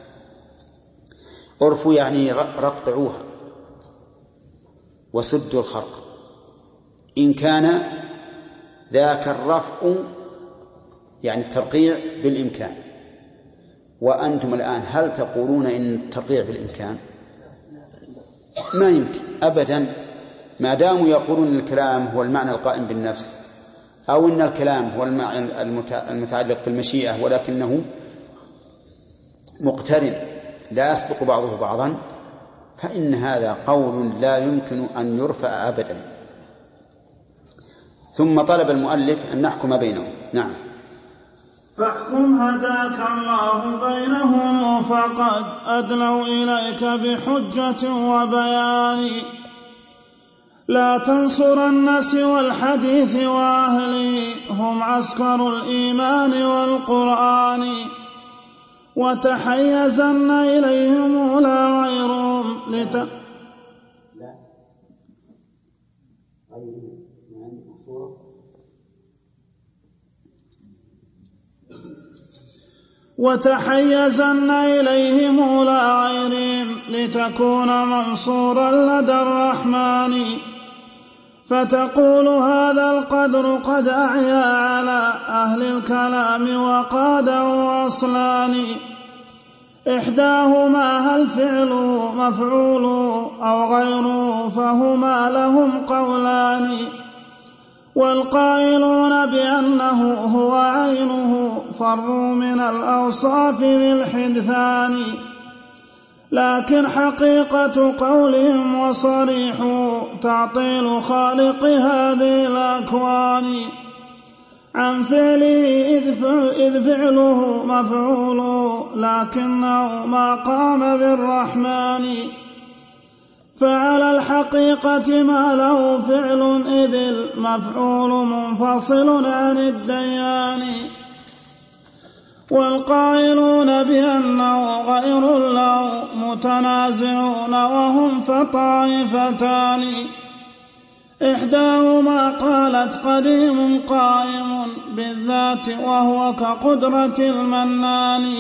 ارفوا يعني رقعوها، وسدوا الخرق إن كان ذاك الرفع يعني الترقيع بالإمكان. وأنتم الآن هل تقولون إن الترقيع بالإمكان؟ ما يمكن أبدا، ما داموا يقولون إن الكلام هو المعنى القائم بالنفس، أو إن الكلام هو المعنى المتعلق بالمشيئة ولكنه مقترن لا يسبق بعضه بعضا، فإن هذا قول لا يمكن أن يرفع أبدا. ثم طلب المؤلف أن نحكم بينهم. نعم. فاحكم هداك الله بينهم فقد أدلوا إليك بحجة وبيان. لا تنصرن سوى الحديث وأهله هم عسكر الإيمان والقرآن. وتحيزن إليهم لا غيرهم لت... وتحيزن إليهم لا غيرهم لتكون منصورا لدى الرحمن. فتقول هذا القدر قد أعيا على أهل الكلام وقاده أصلان. إحداهما هل فعله مفعوله أو غيره فهما لهم قولان. والقائلون بأنه هو عينه فروا من الأوصاف بالحدثان. لكن حقيقة قولهم وصريح تعطيل خالق هذه الأكوان. عن فعله إذ فعله مفعول لكنه ما قام بالرحمن، فعلى الحقيقة ما له فعل إذ المفعول منفصل عن الديان. والقائلون بأنه غير له متنازعون وهم فطائفتان، إحداهما قالت قديم قائم بالذات وهو كقدرة المنان،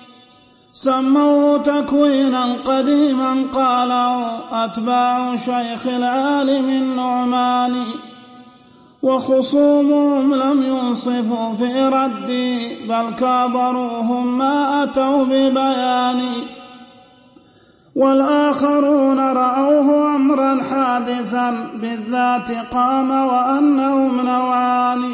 سموه تكوينا قديما قاله أتباع شيخ العالم النعمان، وخصومهم لم ينصفوا في ردي بل كابروهم ما أتوا ببيان. والآخرون رأوه أمرا حادثا بالذات قام وأنهم نوعان،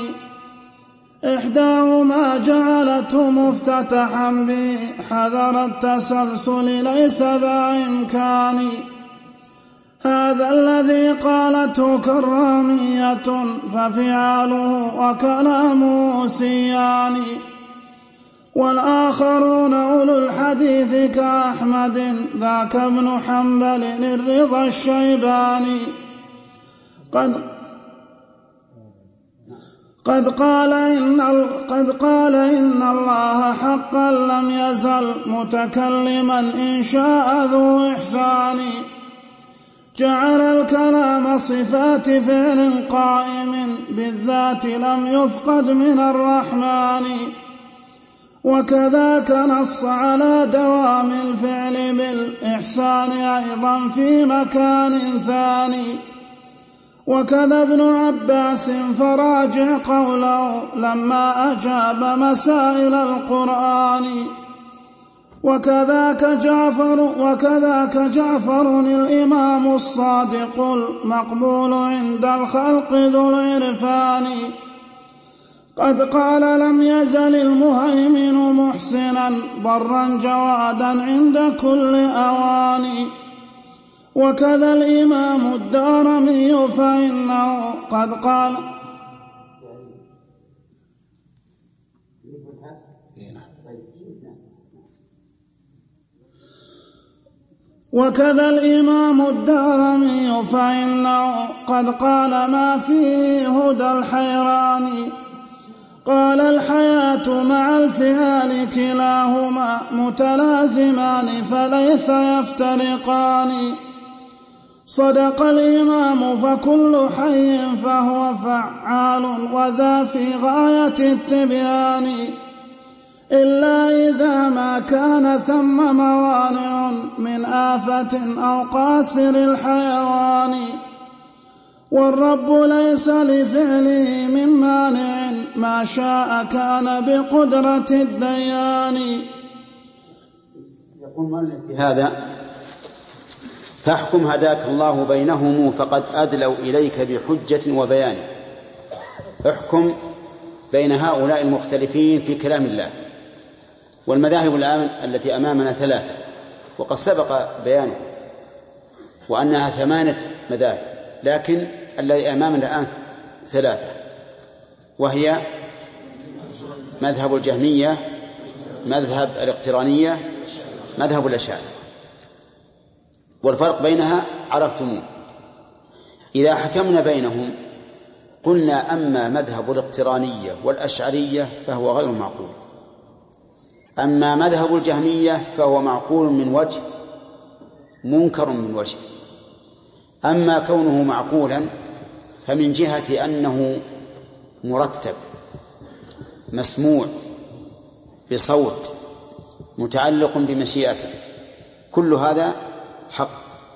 إحداهما جعلته مفتتحا به حذر التسلسل ليس ذا إمكان، هذا الذي قالته كرامية ففعاله وكلامه سيان. والآخرون أولو الحديث كأحمد ذاك ابن حنبل الرضا الشيباني، قد قد قال إن قد قال إن الله حقا لم يزل متكلما إن شاء ذو إحسان، جعل الكلام صفات فعل قائم بالذات لم يفقد من الرحمن، وكذاك نص على دوام الفعل بالإحسان أيضا في مكان ثاني. وكذا ابن عباس فراجع قوله لما أجاب مسائل القرآن، وكذاك جعفر وكذاك جعفر الإمام الصادق المقبول عند الخلق ذو العرفان، قد قال لم يزل المهيمن محسنا برا جوادا عند كل أوان. وكذا الإمام الدارمي فإنه قد قال وكذا الإمام الدارمي فإنه قد قال ما فيه هدى الحيران، قال الحياة مع الفعال كلاهما متلازمان فليس يفترقان، صدق الإمام فكل حي فهو فعال وذا في غاية التبيان، إلا إذا ما كان ثم موانع من آفة أو قاسر الحيوان، والرب ليس لفعله من مانع ما شاء كان بقدرة الديان. يقول مؤلف بهذا فاحكم هداك الله بينهم فقد أدلوا إليك بحجة وبيان. احكم بين هؤلاء المختلفين في كلام الله. والمذاهب الآن التي أمامنا ثلاثة وقد سبق بيانه وأنها ثمانية مذاهب، لكن الذي أمامنا الآن ثلاثة، وهي مذهب الجهمية، مذهب الاقترانية، مذهب الأشاعرة. والفرق بينها عرفتموه. إذا حكمنا بينهم قلنا أما مذهب الاقترانية والأشعرية فهو غير معقول، أما مذهب الجهمية فهو معقول من وجه منكر من وجه. أما كونه معقولا فمن جهة أنه مرتب مسموع بصوت متعلق بمشيئته، كل هذا حق.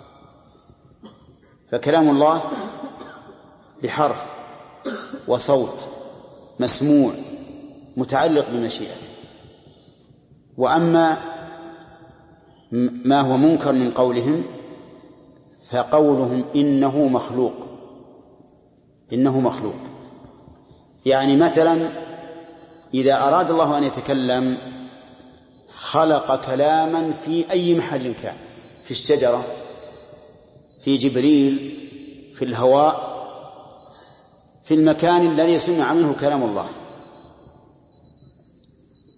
فكلام الله بحرف وصوت مسموع متعلق بمشيئته. وأما ما هو منكر من قولهم فقولهم إنه مخلوق، إنه مخلوق. يعني مثلا إذا أراد الله أن يتكلم خلق كلاما في أي محل كان، في الشجرة، في جبريل، في الهواء، في المكان الذي سمع منه كلام الله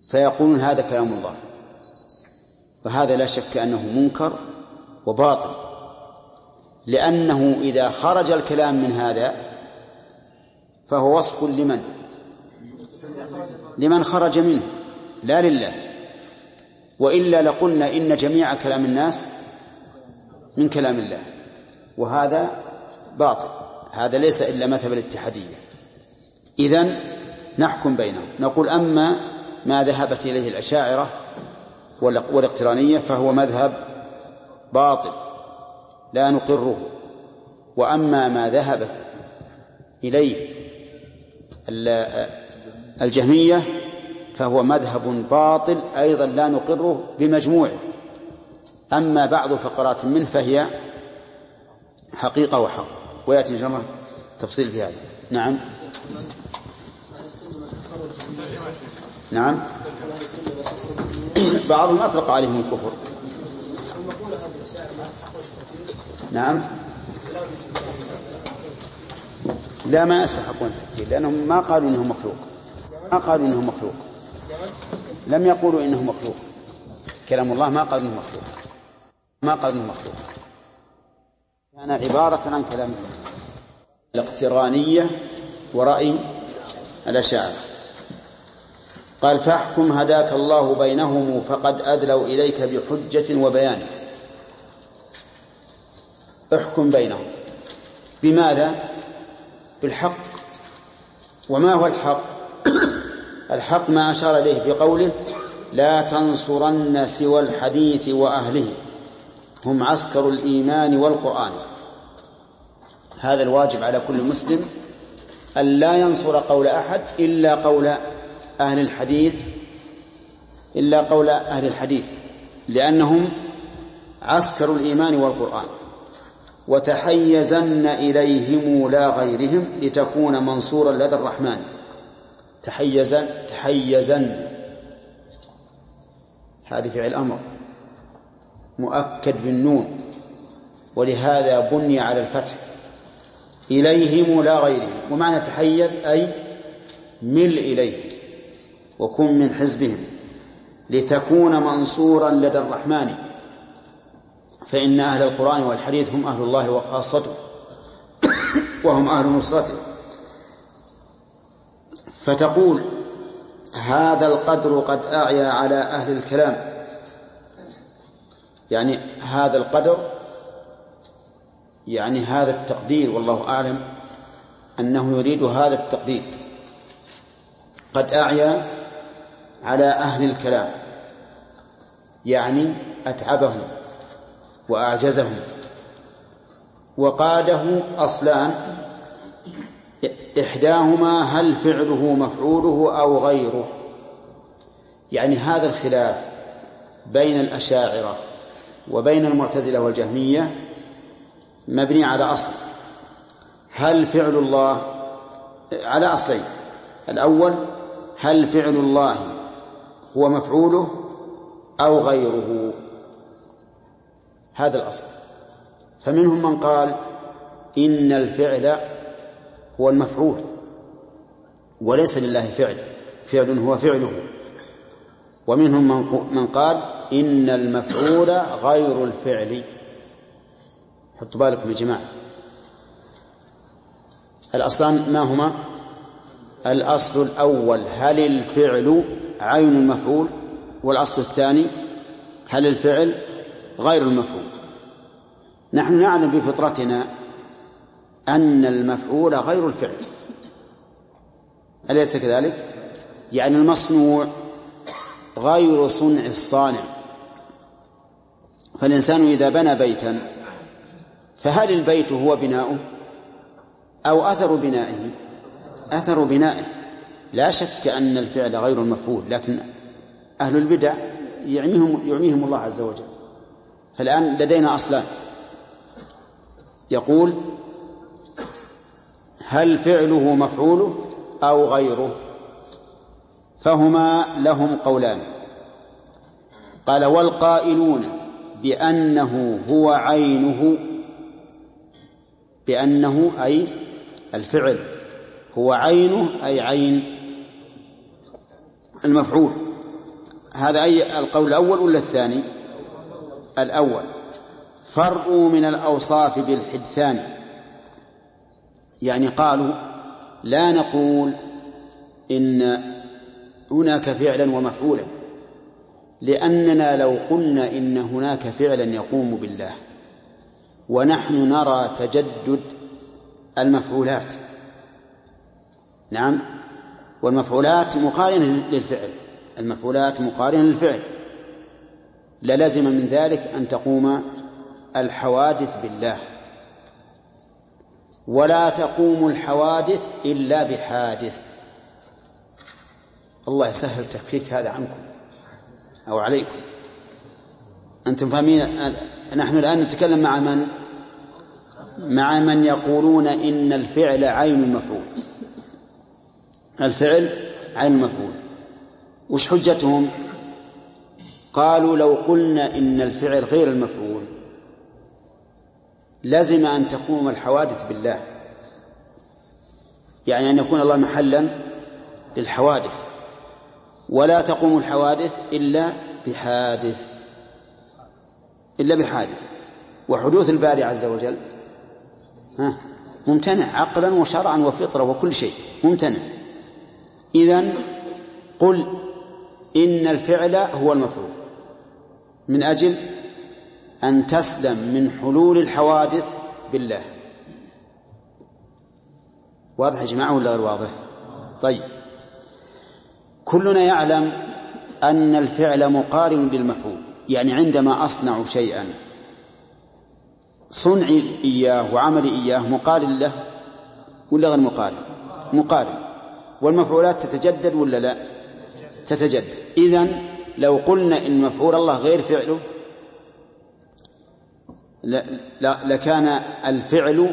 فيقولون هذا كلام الله، فهذا لا شك أنه منكر وباطل، لأنه إذا خرج الكلام من هذا فهو وصف لمن؟ لمن خرج منه لا لله، وإلا لقلنا إن جميع كلام الناس من كلام الله، وهذا باطل، هذا ليس إلا مذهب الاتحادية. إذن نحكم بينهم، نقول أما ما ذهبت إليه الأشاعرة والاقترانية فهو مذهب باطل لا نقره، وأما ما ذهبت إليه الجهمية فهو مذهب باطل أيضا لا نقره بمجموعه، أما بعض فقرات منه فهي حقيقة وحق، ويأتي إن شاء الله تفصيل في هذا. نعم نعم بعضهم أطلق عليهم الكفر. نعم لا ما يستحقون التكفير، لأنهم ما قالوا إنه مخلوق، ما قالوا إنه مخلوق، لم يقولوا إنه مخلوق، كلام الله ما قالوا إنه مخلوق، ما قالوا إنه مخلوق، كان عبارة عن كلام الله. الاقترانية ورأي الأشاعرة. قال فاحكم هداك الله بينهم فقد أدلوا إليك بحجة وبيان. احكم بينهم بماذا؟ بالحق. وما هو الحق؟ الحق ما أشار إليه في قوله لا تنصرن سوى الحديث وأهله هم عسكر الإيمان والقرآن. هذا الواجب على كل مسلم أن لا ينصر قول أحد إلا قول أهل الحديث إلا قول أهل الحديث لأنهم عسكر الإيمان والقرآن. وتحيزن إليهم لا غيرهم لتكون منصورا لدى الرحمن. تحيزن تحيزن هذه فعل أمر مؤكد بالنون، ولهذا بني على الفتح. إليهم لا غيرهم، ومعنى تحيز أي مل إليه وكن من حزبهم لتكون منصورا لدى الرحمن، فإن أهل القرآن والحديث هم أهل الله وخاصته وهم أهل نصرته. فتقول هذا القدر قد أعيا على أهل الكلام، يعني هذا القدر يعني هذا التقدير، والله أعلم أنه يريد هذا التقدير، قد أعيا على أهل الكلام يعني أتعبهم وأعجزهم. وقاده أصلان، إحداهما هل فعله مفعوله أو غيره، يعني هذا الخلاف بين الأشاعرة وبين المعتزلة والجهمية مبني على أصل، هل فعل الله على أصلين. الأول هل فعل الله هو مفعوله أو غيره، هذا الأصل. فمنهم من قال إن الفعل هو المفعول وليس لله فعل، فعل هو فعله. ومنهم من قال إن المفعول غير الفعل. حطوا بالكم يا جماعة، الأصلان ما هما؟ الأصل الأول هل الفعل عين المفعول، والأصل الثاني هل الفعل غير المفعول. نحن نعلم بفطرتنا أن المفعول غير الفعل، أليس كذلك؟ يعني المصنوع غير صنع الصانع. فالإنسان إذا بنى بيتا فهل البيت هو بناؤه أو أثر بنائه؟ أثر بنائه. لا شك أن الفعل غير المفعول، لكن أهل البدع يعميهم, يعميهم الله عز وجل. فالآن لدينا أصلان، يقول هل فعله مفعوله أو غيره، فهما لهم قولان. قال والقائلون بأنه هو عينه، بأنه أي الفعل هو عينه أي عين المفعول، هذا أي القول الأول ولا الثاني؟ الأول. فروا من الأوصاف بالحدثان، يعني قالوا لا نقول إن هناك فعلا ومفعولا، لأننا لو قلنا إن هناك فعلا يقوم بالله ونحن نرى تجدد المفعولات، نعم، والمفعولات مقارنة للفعل، المفعولات مقارنة للفعل، للزم من ذلك أن تقوم الحوادث بالله، ولا تقوم الحوادث إلا بحادث. الله يسهل تفكيك هذا عنكم أو عليكم، أنتم فاهمين؟ نحن الآن نتكلم مع من؟ مع من يقولون إن الفعل عين المفعول، الفعل عين المفعول. وش حجتهم؟ قالوا لو قلنا إن الفعل غير المفعول لازم أن تقوم الحوادث بالله، يعني أن يكون الله محلا للحوادث، ولا تقوم الحوادث إلا بحادث، إلا بحادث. وحدوث الباري عز وجل ها ممتنع عقلا وشرعا وفطرة وكل شيء ممتنع. إذن قل إن الفعل هو المفعول من أجل أن تسلم من حلول الحوادث بالله. واضح يا جماعة ولا غير واضح؟ طيب، كلنا يعلم أن الفعل مقارن للمفعول، يعني عندما أصنع شيئا صنعي إياه وعملي إياه مقارن له ولا غير مقارن؟ مقارن. والمفعولات تتجدد ولا لا؟ تتجدد. إذن لو قلنا إن مفعول الله غير فعله لا لا لكان الفعل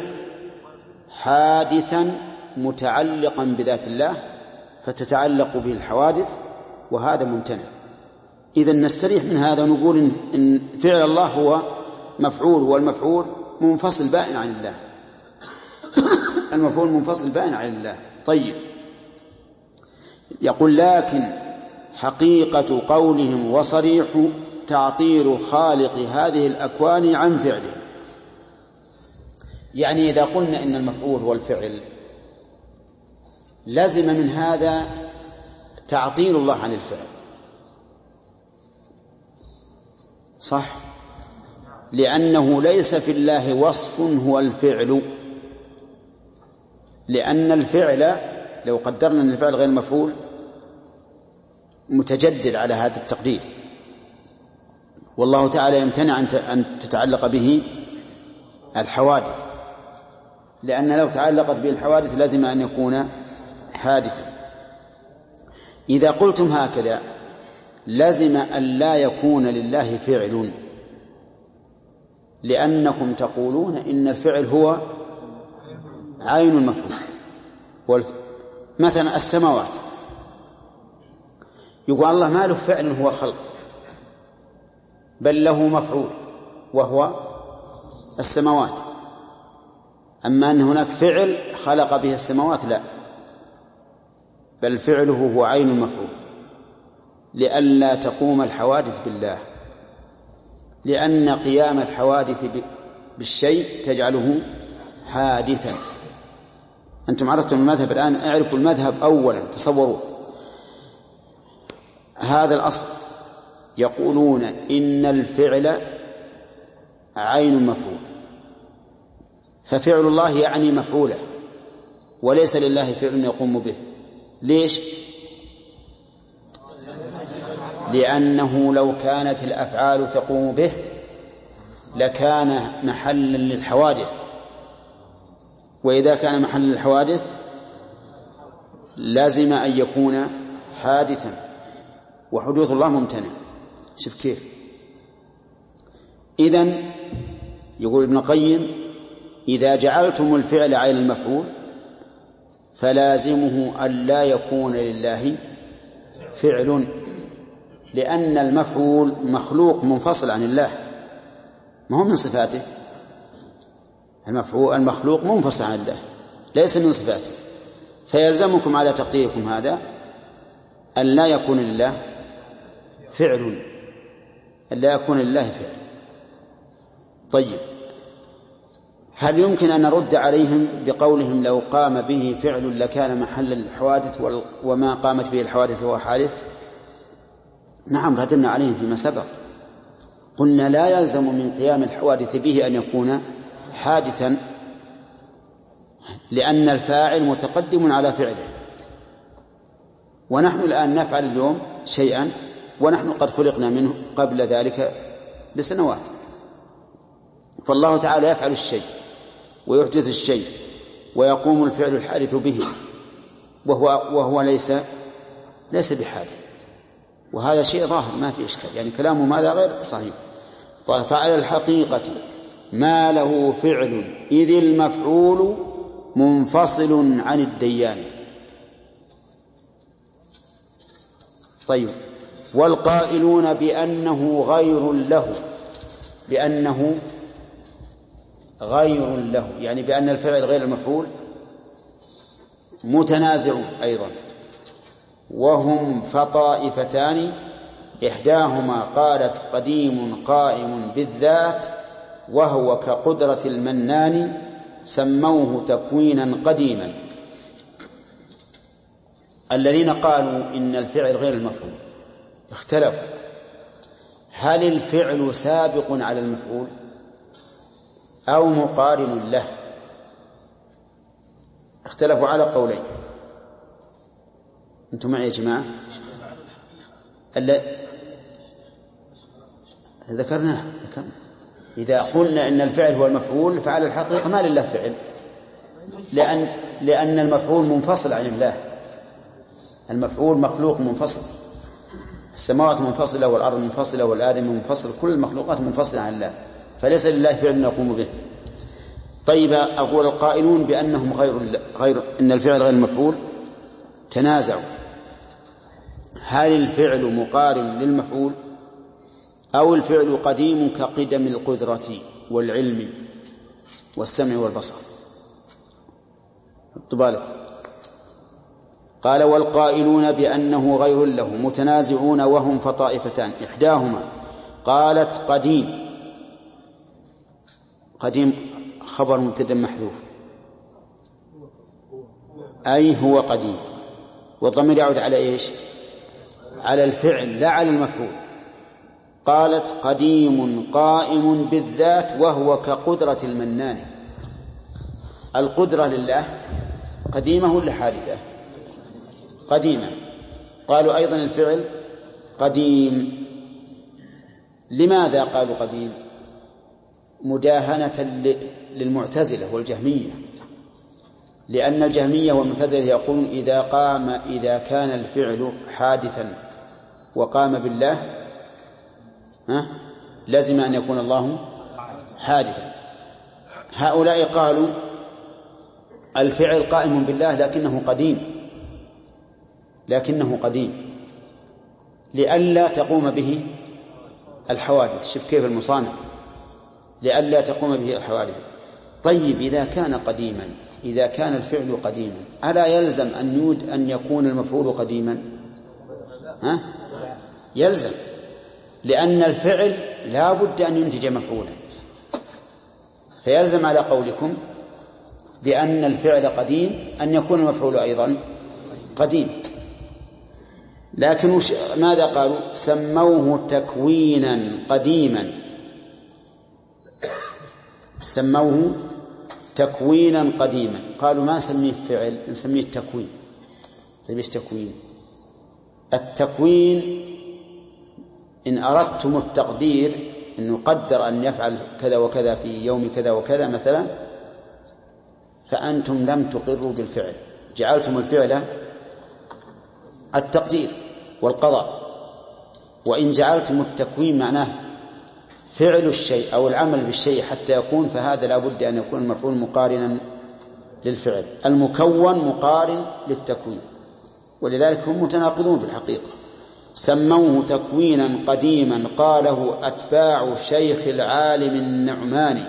حادثا متعلقا بذات الله فتتعلق به الحوادث، وهذا ممتنع. إذن نستريح من هذا ونقول إن فعل الله هو مفعول، والمفعول منفصل بائن عن الله، المفعول منفصل بائن عن الله. طيب، يقول لكن حقيقة قولهم وصريح تعطيل خالق هذه الأكوان عن فعله، يعني إذا قلنا إن المفعول هو الفعل لازم من هذا تعطيل الله عن الفعل، صح؟ لأنه ليس في الله وصف هو الفعل، لأن الفعل لو قدرنا أن الفعل غير مفعول متجدد على هذا التقدير، والله تعالى يمتنع أن تتعلق به الحوادث، لأن لو تعلقت به الحوادث لازم أن يكون حادثا. إذا قلتم هكذا لازم أن لا يكون لله فعل، لأنكم تقولون إن الفعل هو عين المفعول. مثلا السماوات، يقول الله ما له فعل هو خلق، بل له مفعول وهو السماوات. أما أن هناك فعل خلق به السماوات لا، بل فعله هو عين المفعول، لئلا تقوم الحوادث بالله، لأن قيام الحوادث بالشيء تجعله حادثا. أنتم عرفتم المذهب الآن، اعرفوا المذهب أولا، تصوروا هذا الأصل. يقولون إن الفعل عين مفعول، ففعل الله يعني مفعوله، وليس لله فعل يقوم به. ليش؟ لأنه لو كانت الأفعال تقوم به لكان محلا للحوادث، وإذا كان محلا للحوادث لازم أن يكون حادثا، وحدوث الله ممتنع. شوف كيف. إذن يقول ابن القيم إذا جعلتم الفعل عين المفعول فلازمه أن لا يكون لله فعل، لأن المفعول مخلوق منفصل عن الله، ما هو من صفاته. المفعول المخلوق منفصل عن الله ليس من صفاته، فيلزمكم على تقديركم هذا أن لا يكون لله فعل، ألا يكون لله فعل. طيب، هل يمكن أن نرد عليهم بقولهم لو قام به فعل لكان محل الحوادث وما قامت به الحوادث هو حادث؟ نعم، رددنا عليهم فيما سبق، قلنا لا يلزم من قيام الحوادث به أن يكون حادثا، لأن الفاعل متقدم على فعله، ونحن الآن نفعل اليوم شيئا ونحن قد خلقنا منه قبل ذلك بسنوات. فالله تعالى يفعل الشيء ويحدث الشيء ويقوم الفعل الحادث به وهو, وهو ليس ليس بحادث، وهذا شيء ظاهر ما في إشكال، يعني كلامه ماذا غير صحيح. فعلى الحقيقة ما له فعل إذ المفعول منفصل عن الديان. طيب، والقائلون بأنه غير له، بأنه غير له يعني بأن الفعل غير المفعول متنازع أيضا، وهم فطائفتان، إحداهما قالت قديم قائم بالذات وهو كقدرة المنان سموه تكوينا قديما. الذين قالوا إن الفعل غير المفعول اختلفوا، هل الفعل سابق على المفعول أو مقارن له؟ اختلفوا على قولين. أنتم معي يا جماعة؟ ذكرناه ذكرنا إذا قلنا إن الفعل هو المفعول فعلى الحقيقة ما لله فعل، لأن لأن المفعول منفصل عن الله. المفعول مخلوق منفصل، السماوات منفصلة والأرض منفصلة والآدم منفصل، كل المخلوقات منفصلة عن الله، فليس لله فعل يقوم به. طيب، أقول القائلون بأنهم غير غير إن الفعل غير المفعول تنازعوا، هل الفعل مقارن للمفعول أو الفعل قديم كقدم القدرة والعلم والسمع والبصر؟ طبالك. قال والقائلون بأنه غير له متنازعون وهم فطائفتان، إحداهما قالت قديم، قديم خبر مبتدأ محذوف أي هو قديم، والضمير يعود على إيش؟ على الفعل لا على المفعول. قالت قديم قائم بالذات وهو كقدرة المنان. القدرة لله قديمة ولا حادثة؟ قديمة. قالوا أيضا الفعل قديم. لماذا قالوا قديم؟ مداهنة للمعتزلة والجهمية، لأن الجهمية والمعتزلة يقولون إذا قام إذا كان الفعل حادثا وقام بالله ها لازم أن يكون الله حادثا. هؤلاء قالوا الفعل قائم بالله لكنه قديم لكنه قديم لئلا تقوم به الحوادث. شوف كيف المصانف، لئلا تقوم به الحوادث. طيب، إذا كان قديما إذا كان الفعل قديما ألا يلزم أن يود أن يكون المفعول قديما؟ ها؟ يلزم، لأن الفعل لا بد أن ينتج مفعولا، فيلزم على قولكم بأن الفعل قديم أن يكون المفعول أيضا قديم. لكن ماذا قالوا؟ سموه تكوينا قديما، سموه تكوينا قديما. قالوا ما نسميه فعل، نسميه التكوين. طيب ايش تكوين؟ التكوين إن أردتم التقدير أن نقدر أن يفعل كذا وكذا في يوم كذا وكذا مثلا، فأنتم لم تقروا بالفعل، جعلتم الفعل التقدير والقضاء. وإن جعلتم التكوين معناه فعل الشيء أو العمل بالشيء حتى يكون، فهذا لا بد أن يكون المفعول مقارنا للفعل. المكون مقارن للتكوين، ولذلك هم متناقضون في الحقيقة. سموه تكوينا قديما قاله أتباع شيخ العالم النعماني.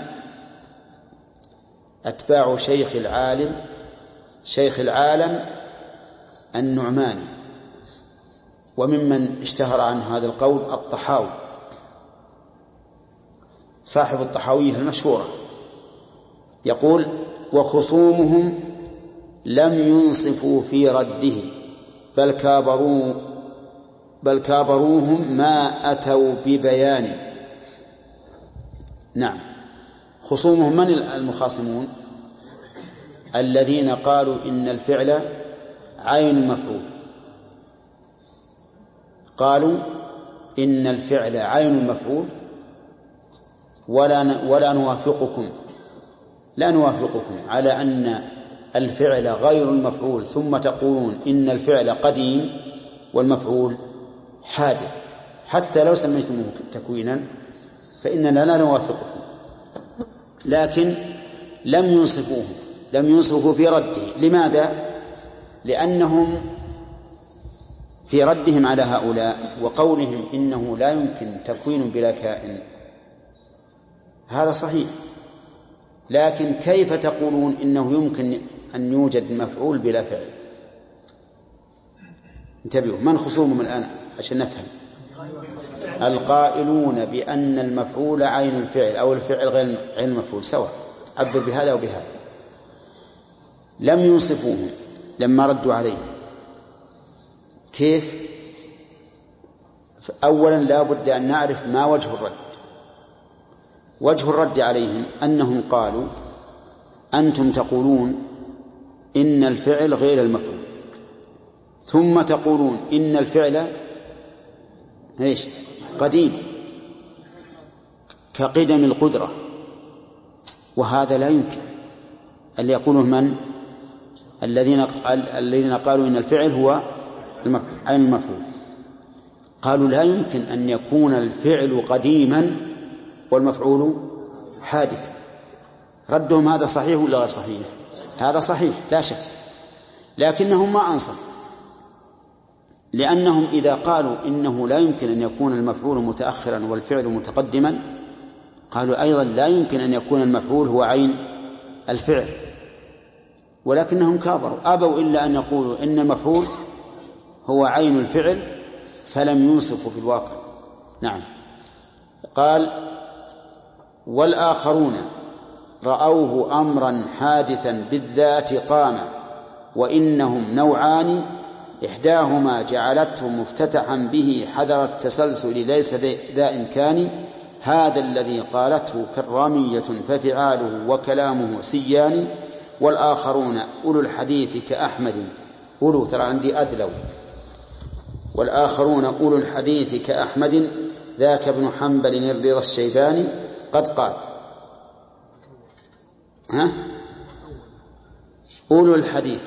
أتباع شيخ العالم شيخ العالم النعماني، وممن اشتهر عن هذا القول الطحاوي صاحب الطحاوية المشهورة، يقول: وخصومهم لم ينصفوا في رده بل كابروا بل كابروهم ما أتوا ببيان. نعم، خصومهم من المخاصمون؟ الذين قالوا إن الفعل عين المفعول، قالوا إن الفعل عين المفعول ولا ولا نوافقكم لا نوافقكم على أن الفعل غير المفعول، ثم تقولون إن الفعل قديم والمفعول حادث، حتى لو سميتموه تكوينا فإننا لا نوافقكم. لكن لم ينصفوه لم ينصفوا في رده. لماذا؟ لأنهم في ردهم على هؤلاء وقولهم إنه لا يمكن تكوين بلا كائن، هذا صحيح، لكن كيف تقولون إنه يمكن أن يوجد مفعول بلا فعل؟ انتبهوا، من خصومهم الآن عشان نفهم؟ القائلون بأن المفعول عين الفعل أو الفعل غير عين المفعول سواء، عبر بهذا وبهذا. لم ينصفوهم لما ردوا عليه. كيف؟ أولا لا بد أن نعرف ما وجه الرد. وجه الرد عليهم أنهم قالوا: أنتم تقولون إن الفعل غير المفعول، ثم تقولون إن الفعل إيش؟ قديم كقدم القدرة، وهذا لا يمكن. اللي يقوله من؟ الذين الذين قالوا إن الفعل هو عين المفعول، قالوا لا يمكن أن يكون الفعل قديما والمفعول حادث. ردهم هذا صحيح ولا غير صحيح؟ هذا صحيح لا شك، لكنهم ما أنصفوا، لأنهم إذا قالوا إنه لا يمكن أن يكون المفعول متأخرا والفعل متقدما، قالوا أيضا لا يمكن أن يكون المفعول هو عين الفعل، ولكنهم كابروا، أبوا إلا أن يقولوا إن المفعول هو عين الفعل، فلم ينصفوا في الواقع. نعم. قال: والآخرون رأوه أمرا حادثا بالذات قام، وإنهم نوعان إحداهما جعلته مفتتحا به حذر التسلسل ليس ذا إمكان، هذا الذي قالته كرامية ففعاله وكلامه سيان، والآخرون أولو الحديث كأحمد أولو ترى عندي أدلو والآخرون أولو الحديث كأحمد ذاك ابن حنبل الرضا الشيباني قد قال. ها؟ أولو الحديث،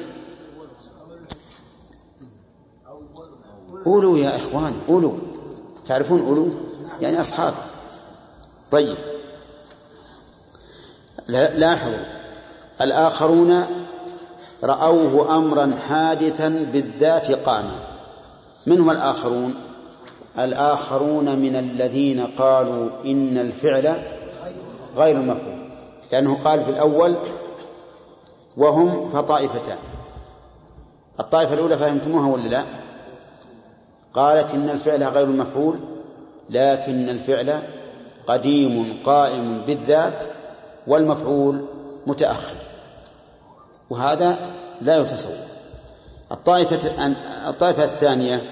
أولو يا إخوان، أولو، تعرفون أولو يعني أصحاب. طيب لاحظوا، الآخرون رأوه أمرا حادثا بالذات قام. من هم الآخرون؟ الآخرون من الذين قالوا إن الفعل غير المفعول، لأنه قال في الأول وهم فطائفتان. الطائفة الأولى فهمتموها ولا لا؟ قالت إن الفعل غير المفعول، لكن الفعل قديم قائم بالذات والمفعول متأخر، وهذا لا يتصور. الطائفة الطائفة الثانية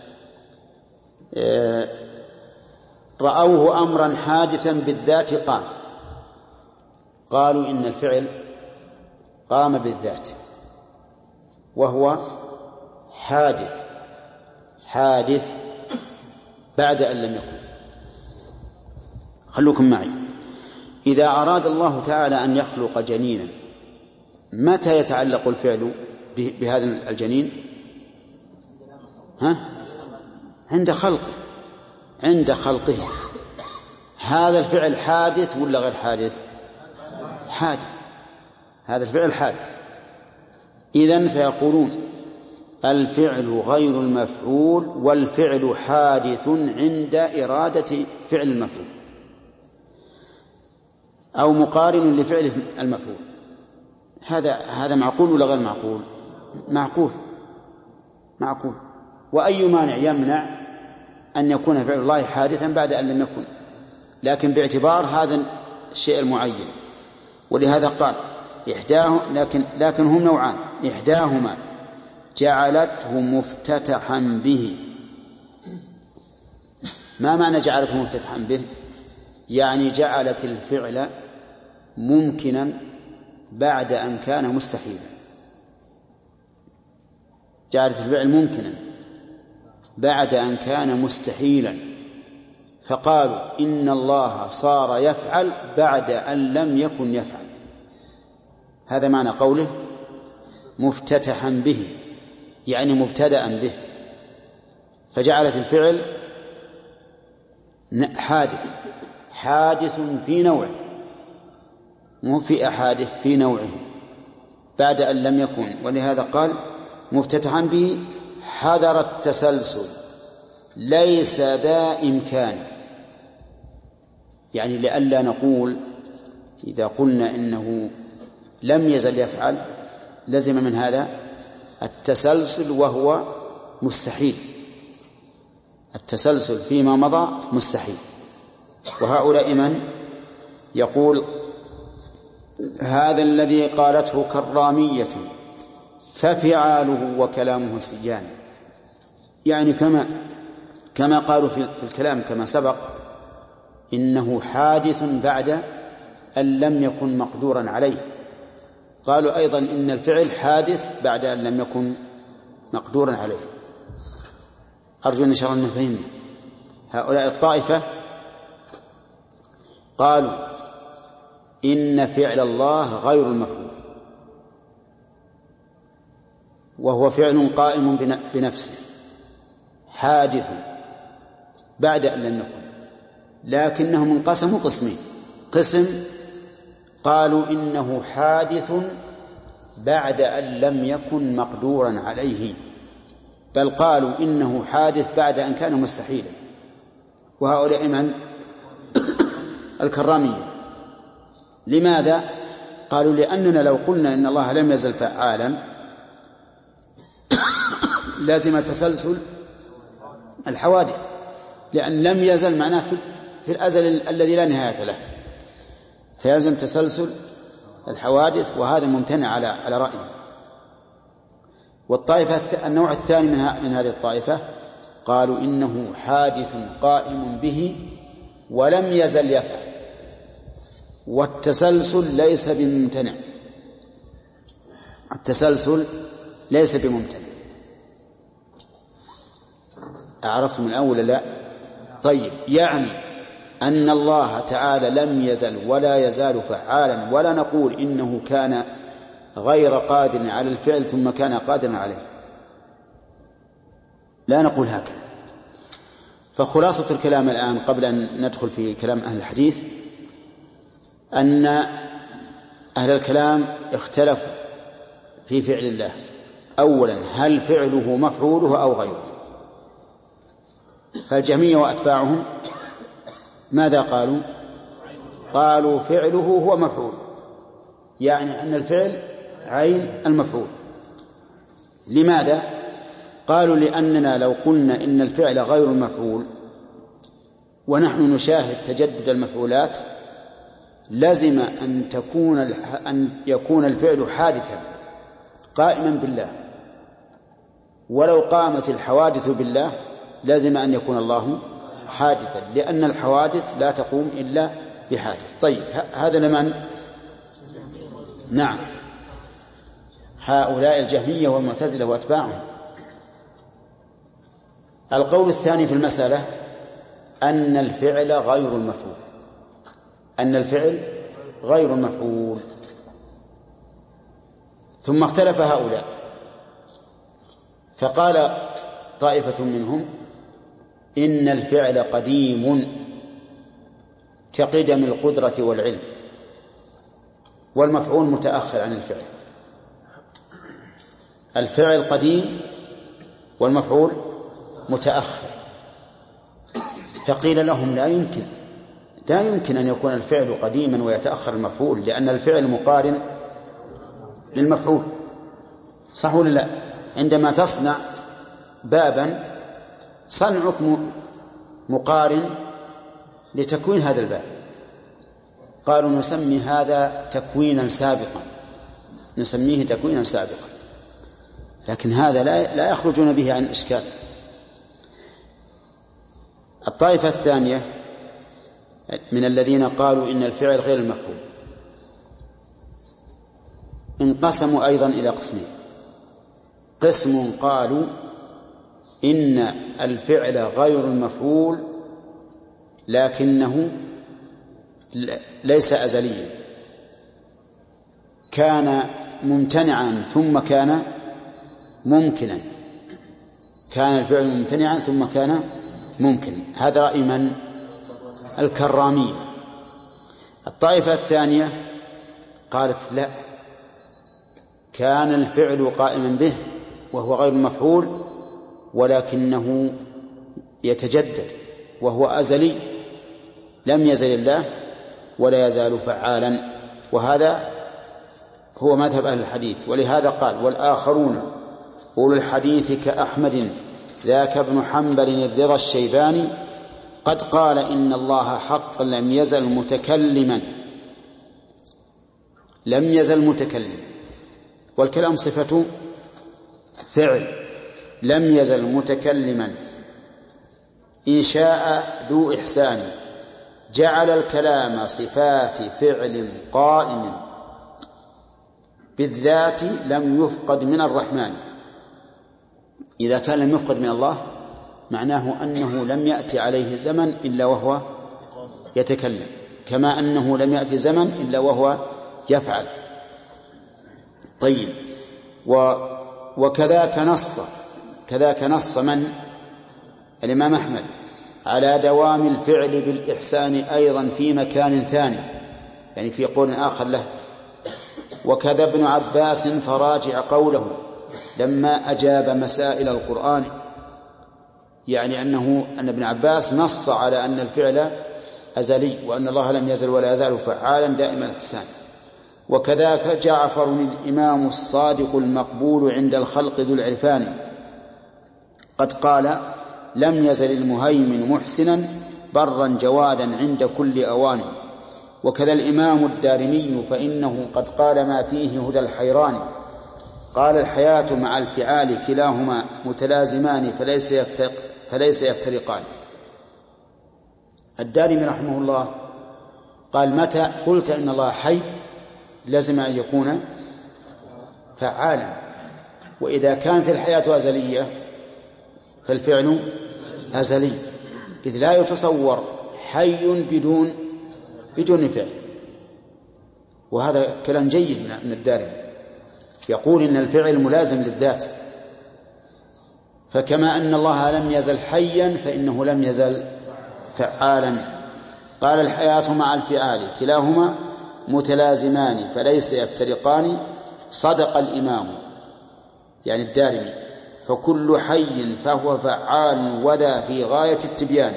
رأوه أمرا حادثا بالذات قام، قالوا إن الفعل قام بالذات وهو حادث حادث بعد أن لم يكن. خلوكم معي، إذا أراد الله تعالى أن يخلق جنينا، متى يتعلق الفعل بهذا الجنين؟ ها؟ عند خلقه عند خلقه هذا الفعل حادث ولا غير حادث؟ حادث. هذا الفعل حادث. إذن فيقولون الفعل غير المفعول والفعل حادث عند إرادة فعل المفعول، أو مقارن لفعل المفعول. هذا هذا معقول ولا غير معقول؟ معقول معقول. وأي مانع يمنع أن يكون فعل الله حادثا بعد أن لم يكن، لكن باعتبار هذا الشيء المعين. ولهذا قال إحداه لكن, لكن هم نوعان، إحداهما جعلته مفتتحا به. ما معنى جعلته مفتتحا به؟ يعني جعلت الفعل ممكنا بعد أن كان مستحيلا، جعلت الفعل ممكنا بعد أن كان مستحيلا، فقالوا إن الله صار يفعل بعد أن لم يكن يفعل. هذا معنى قوله مفتتحا به، يعني مبتدأ به، فجعلت الفعل حادث حادث في نوعه، مو في أحادث، في نوعه بعد أن لم يكن. ولهذا قال مفتتحا به حذر التسلسل ليس ذا إمكان، يعني لئلا نقول إذا قلنا إنه لم يزل يفعل لزم من هذا التسلسل وهو مستحيل، التسلسل فيما مضى مستحيل. وهؤلاء من يقول هذا الذي قالته كرامية ففعاله وكلامه سجان، يعني كما كما قالوا في الكلام كما سبق إنه حادث بعد أن لم يكن مقدورا عليه، قالوا أيضا إن الفعل حادث بعد أن لم يكن مقدورا عليه. أرجو إن شاء الله أن نفهمنا. هؤلاء الطائفة قالوا إن فعل الله غير المفعول، وهو فعل قائم بنفسه حادث بعد أن لم يكن، لكنهم انقسموا قسمين: قسم قالوا إنه حادث بعد أن لم يكن مقدورا عليه، بل قالوا إنه حادث بعد أن كان مستحيلا. وهؤلاء من الكرامية. لماذا؟ قالوا لأننا لو قلنا إن الله لم يزل فعالا لازم تسلسل الحوادث، لأن لم يزل معناه في الأزل الذي لا نهاية له، فيلزم تسلسل الحوادث، وهذا ممتنع على على رأيه. والطائفة النوع الثاني من هذه الطائفة قالوا إنه حادث قائم به ولم يزل يفعل، والتسلسل ليس بممتنع، التسلسل ليس بممتنع. أعرفتم الأول لا؟ طيب، يعني أن الله تعالى لم يزل ولا يزال فعالا، ولا نقول إنه كان غير قادر على الفعل ثم كان قادرا عليه، لا نقول هكذا. فخلاصة الكلام الآن قبل أن ندخل في كلام أهل الحديث أن أهل الكلام اختلفوا في فعل الله. أولا، هل فعله مفعوله أو غيره؟ فالجهمية وأتباعهم ماذا قالوا؟ قالوا فعله هو مفعول، يعني أن الفعل عين المفعول. لماذا؟ قالوا لأننا لو قلنا إن الفعل غير المفعول ونحن نشاهد تجدد المفعولات لازم أن تكون أن يكون الفعل حادثا قائما بالله، ولو قامت الحوادث بالله لازم أن يكون الله حادثا، لأن الحوادث لا تقوم إلا بحادث. طيب، هذا لمن؟ نعم، هؤلاء الجهمية والمعتزلة وأتباعهم. القول الثاني في المسألة أن الفعل غير المفعول، أن الفعل غير المفعول. ثم اختلف هؤلاء، فقال طائفة منهم إن الفعل قديم كقدم القدرة والعلم، والمفعول متأخر عن الفعل. الفعل قديم والمفعول متأخر. فقيل لهم لا يمكن لا يمكن أن يكون الفعل قديما ويتأخر المفعول، لأن الفعل مقارن للمفعول، صح ولا لا؟ عندما تصنع بابا صنعك مقارن لتكوين هذا الباب، قالوا نسمي هذا تكوينا سابقا، نسميه تكوينا سابقا، لكن هذا لا, لا يخرجون به عن الإشكال. الطائفة الثانية من الذين قالوا إن الفعل غير المفعول انقسموا أيضا إلى قسمين. قسم قالوا إن الفعل غير المفعول لكنه ليس أزليا، كان ممتنعا ثم كان ممكنا، كان الفعل ممتنعا ثم كان ممكن. هذا رأي من؟ الكرامية. الطائفة الثانية قالت لا، كان الفعل قائما به وهو غير مفعول ولكنه يتجدد وهو أزلي، لم يزل الله ولا يزال فعالا، وهذا هو مذهب أهل الحديث. ولهذا قال والآخرون أولو الحديث كأحمد ذاك ابن حنبل الرضا الشيباني قد قال إن الله حقا لم يزل متكلما، لم يزل متكلما، والكلام صفة فعل، لم يزل متكلما إن شاء ذو إحسان جعل الكلام صفات فعل قائم بالذات لم يفقد من الرحمن. إذا كان لم يفقد من الله معناه أنه لم يأتي عليه زمن إلا وهو يتكلم، كما أنه لم يأتي زمن إلا وهو يفعل. طيب، و وكذاك نص كذاك نص من؟ الإمام أحمد على دوام الفعل بالإحسان أيضا في مكان ثاني، يعني في قول آخر له. وكذا ابن عباس فراجع قوله لما أجاب مسائل القرآن، يعني أنه أن ابن عباس نص على أن الفعل أزلي وأن الله لم يزل ولا يزال فعالا دائم الإحسان. وكذاك جعفر الإمام الصادق المقبول عند الخلق ذو العرفان قد قال لم يزل المهيمن محسنا برا جوادا عند كل أوان. وكذا الإمام الدارمي فإنه قد قال ما فيه هدى الحيران قال الحياة مع الفعال كلاهما متلازمان فليس يفترق فليس يفترقان. الدارمي رحمه الله قال متى قلت إن الله حي لازم أن يكون فعالا، وإذا كانت الحياة أزلية فالفعل أزلي، إذ لا يتصور حي بدون بدون فعل. وهذا كلام جيد من الدارمي، يقول إن الفعل ملازم للذات، فكما أن الله لم يزل حيا فإنه لم يزل فعالا. قال الحياة مع الفعال كلاهما متلازمان فليس يفترقان. صدق الإمام يعني الدارمي فكل حي فهو فعال وذا في غاية التبيان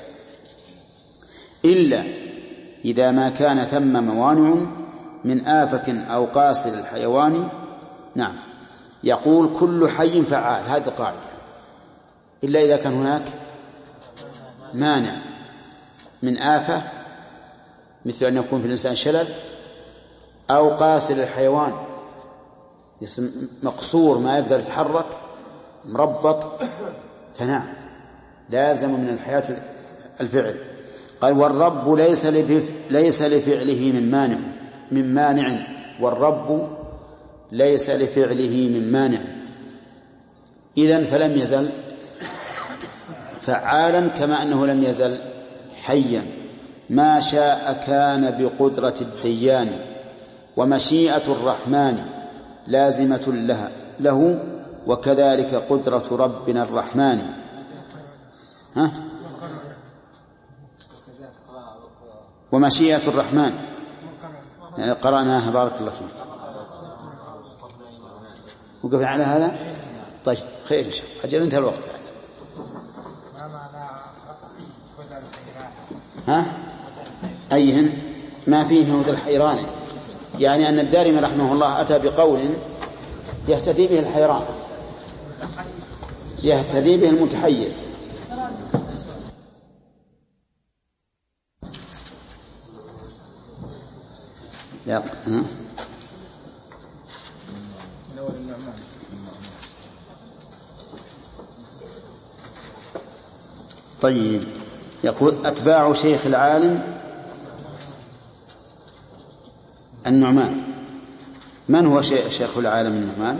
إلا إذا ما كان ثم موانع من آفة أو قاصر الحيوان. نعم، يقول كل حي فعال، هذه القاعدة، إلا إذا كان هناك مانع من آفة مثل أن يكون في الإنسان شلل أو قاصر الحيوان مقصور ما يقدر يتحرك مربط، فنعم لا يلزم من الحياة الفعل. قال والرب ليس ليس لفعله من مانع من مانع والرب ليس لفعله من مانع، إذن فلم يزل فعالا كما أنه لم يزل حيا. ما شاء كان بقدرة الديان ومشيئة الرحمن لازمة لها له وكذلك قدرة ربنا الرحمن. ها؟ ومشيئة الرحمن يعني قرأناها بارك الله فيك. وقف على هذا. طيب خير إن شاء الله، أجل انتهى الوقت بعد. ها؟ أيهن؟ ما فيه هدى الحيران، يعني أن الدارمي رحمه الله أتى بقول يهتدي به الحيران. يهتدي به المتحير. لا ها؟ طيب، يقول أتباع شيخ العالم النعمان. من هو شيخ العالم النعمان؟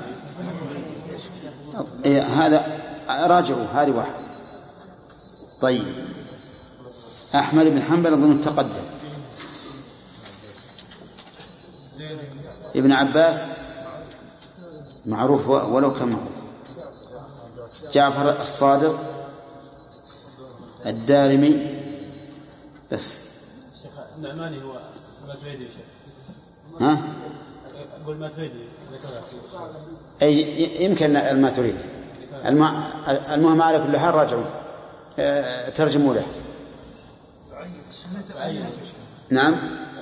إيه هذا؟ راجعوا هذه واحد. طيب، أحمد بن حنبل أظن تقدم. ابن عباس معروف ولو كان معروف. جعفر الصادق، الدارمي بس. شيخ النعماني هو الماتريدي. ها؟ أقول الماتريدي. أي يمكن الماتريدي. المهم على كل حال راجعوا ترجموا له. نعم.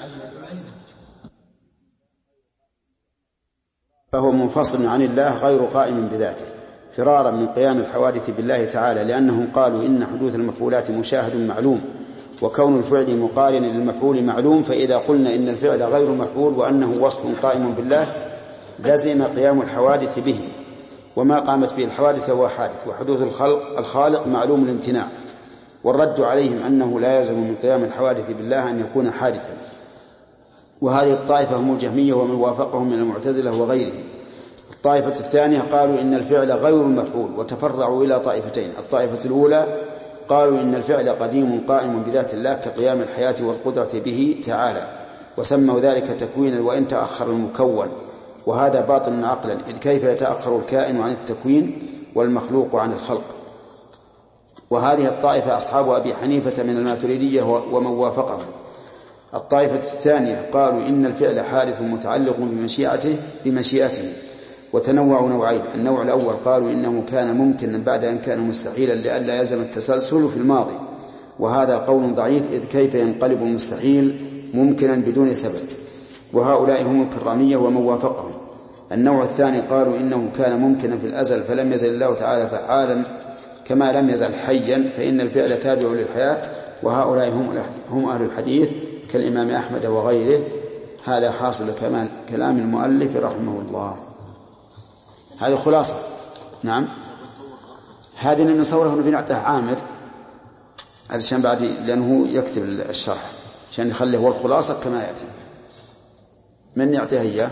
فهو منفصل عن الله غير قائم بذاته، فرارا من قيام الحوادث بالله تعالى، لأنهم قالوا إن حدوث المفعولات مشاهد معلوم، وكون الفعل مقارن للمفعول معلوم، فإذا قلنا إن الفعل غير مفعول وأنه وصف قائم بالله لزم قيام الحوادث به، وما قامت به الحوادث هو حادث، وحدوث الخلق الخالق معلوم الامتناع. والرد عليهم أنه لا يلزم من قيام الحوادث بالله أن يكون حادثا. وهذه الطائفة هم الجهمية ومن وافقهم من المعتزلة وغيرهم. الطائفة الثانية قالوا إن الفعل غير المفعول، وتفرعوا إلى طائفتين. الطائفة الأولى قالوا إن الفعل قديم قائم بذات الله كقيام الحياة والقدرة به تعالى، وسموا ذلك تكوينا وإن تأخر المكون، وهذا باطل عقلا، إذ كيف يتأخر الكائن عن التكوين والمخلوق عن الخلق. وهذه الطائفة أصحاب أبي حنيفة من الماتريدية ومن وافقهم. الطائفة الثانية قالوا إن الفعل حادث متعلق بمشيئته بمشيئته وتنوع نوعين. النوع الأول قالوا إنه كان ممكنا بعد أن كان مستحيلا لئلا يلزم التسلسل في الماضي، وهذا قول ضعيف، إذ كيف ينقلب المستحيل ممكنا بدون سبب، وهؤلاء هم الكرامية ومن وافقهم. النوع الثاني قالوا إنه كان ممكنا في الأزل فلم يزل الله تعالى فعالا كما لم يزل حيا، فإن الفعل تابع للحياة، وهؤلاء هم هم أهل الحديث كالإمام أحمد وغيره. هذا حاصل كمال كلام المؤلف رحمه الله. هذه خلاصة. نعم، هذه نصوره نبي نعطيه عامر علشان بعد، لأنه يكتب الشرح عشان يخليه هو الخلاصة كما يأتي. من يعطيها إياه؟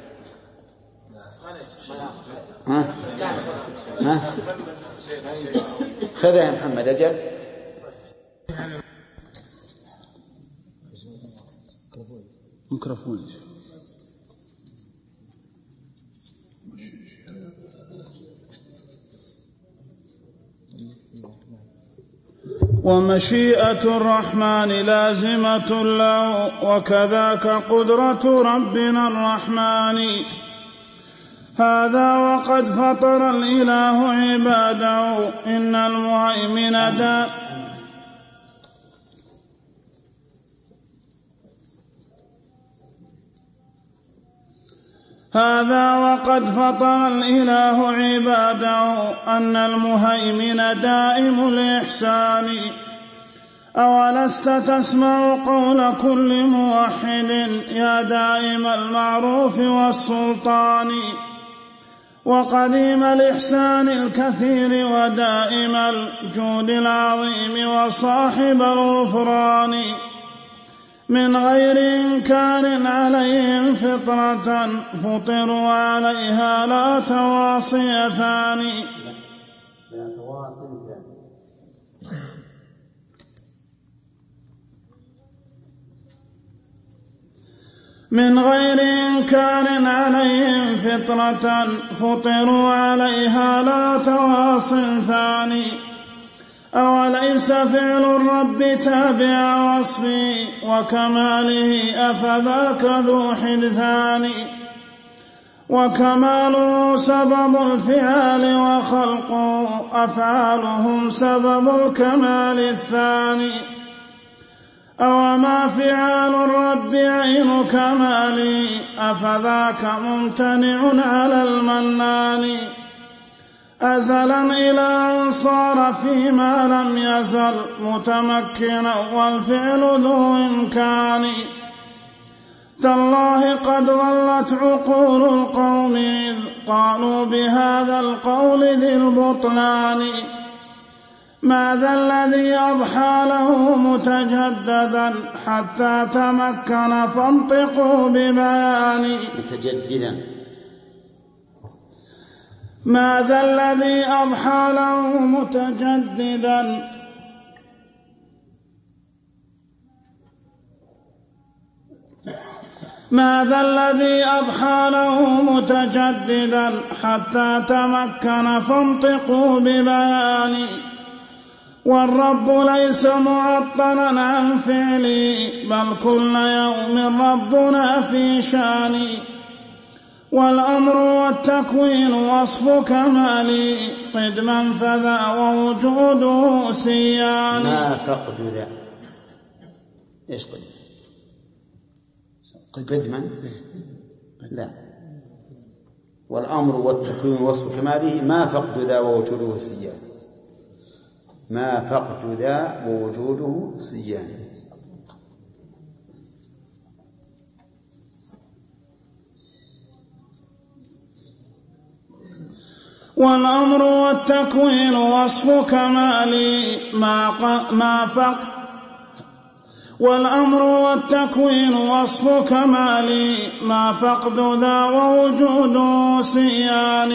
ها؟ ها؟ خذها يا محمد. أجل ميكروفون. ومشيئة الرحمن لازمة له، وكذاك قدرة ربنا الرحمن. هذا وقد فطر الإله عباده، إن المهيمن دا هذا وقد فطر الإله عباده، أن المهيمن دائم الإحسان. أولست تسمع قول كل موحد يا دائم المعروف والسلطان، وقديم الإحسان الكثير ودائم الجود العظيم وصاحب الغفران، من غير إنكار عليهم فطرة فطروا عليها لا تواصي ثاني. من غير إنكار عليهم فطرة فطروا عليها لا تواصي ثاني. أوليس فعل الرب تابع وصفه وكماله أفذاك ذو حدثان، وكماله سبب الفعال وخلقه أفعالهم سبب الكمال الثاني. أوما فعال الرب عين كماله أفذاك ممتنع على المنان، أزلا إلى أن صار فيما لم يزل متمكنا والفعل ذو إمكان. تالله قد ضلت عقول القوم إذ قالوا بهذا القول ذي البطلان. ماذا الذي أضحى له متجددا حتى تمكن فانطقوا ببيان. متجددا. ماذا الذي أضحى له متجددا ماذا الذي أضحى له متجددا حتى تمكن فانطقوا ببيان. والرب ليس معطلا عن فعلي بل كل يوم ربنا في شان. والأمر والتكوين وصف كمالي قدما فذا ووجوده سيان. ما فقد ذا إيش طيب قدما لا. والأمر والتكوين وصف كماله ما فقد ذا ووجوده سيان. ما فقد ذا ووجوده سيان. والأمر والتكوين وصف كمالي ما, ما فقد والأمر والتكوين وصف كمالي ما فقد ذا ووجوده سيان.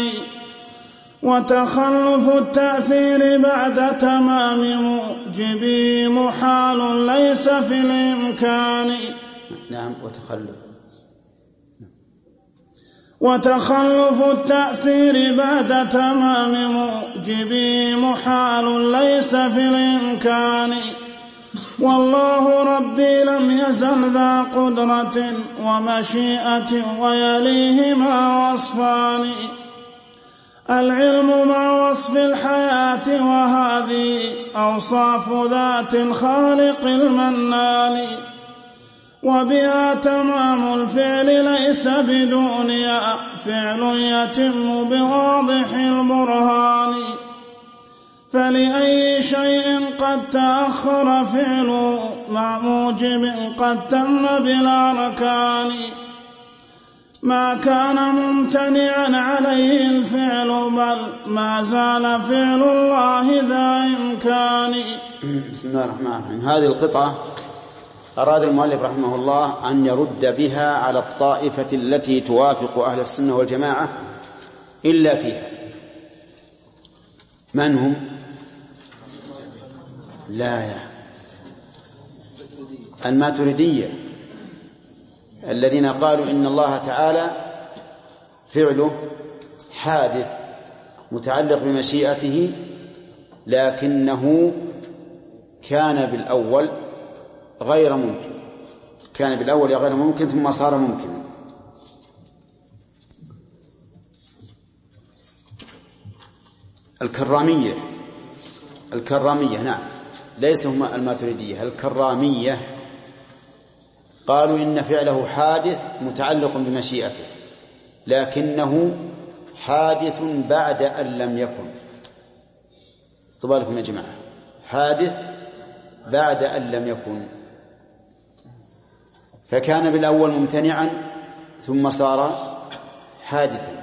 وتخلف التأثير بعد تمام موجبه محال ليس في الإمكان. نعم. وتخلف وتخلف التأثير بعد تمام موجبه محال ليس في الإمكان. والله ربي لم يزل ذا قدرة ومشيئة ويليهما وصفان. العلم مع وصف الحياة وهذه أوصاف ذات الخالق المنان. وبها تمام الفعل ليس بدونها فعل يتم بواضح البرهان. فلأي شيء قد تأخر فعله مع موجب قد تم بالأركان. ما كان ممتنعا عليه الفعل بل ما زال فعل الله ذا إمكان. بسم الله الرحمن الرحيم. هذه القطعة أراد المؤلف رحمه الله أن يرد بها على الطائفة التي توافق أهل السنة والجماعة إلا فيها. من هم؟ لا يا الماتريدية الذين قالوا إن الله تعالى فعله حادث متعلق بمشيئته لكنه كان بالأول غير ممكن كان بالأول غير ممكن ثم صار ممكنا. الكرامية الكرامية نعم ليس هم الماتريدية. الكرامية قالوا إن فعله حادث متعلق بمشيئته لكنه حادث بعد أن لم يكن. طبعا لكم يا جماعة حادث بعد أن لم يكن. فكان بالأول ممتنعا ثم صار حادثا.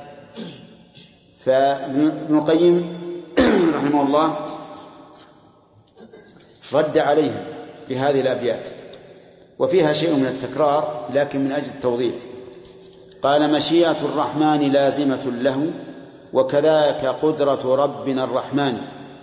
فابن القيم رحمه الله رد عليهم بهذه الأبيات وفيها شيء من التكرار لكن من أجل التوضيح. قال مشيئة الرحمن لازمة له وكذاك قدرة ربنا الرحمن.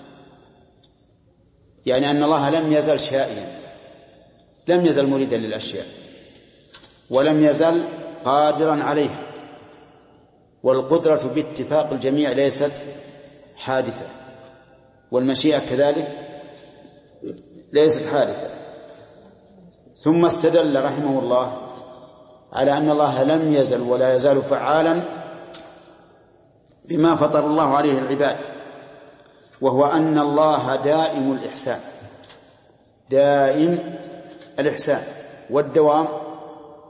يعني أن الله لم يزل شائيا لم يزل مريدا للأشياء ولم يزل قادرا عليها. والقدرة باتفاق الجميع ليست حادثة والمشيئة كذلك ليست حادثة. ثم استدل رحمه الله على أن الله لم يزل ولا يزال فعالا بما فطر الله عليه العباد وهو أن الله دائم الإحسان دائم الإحسان. والدوام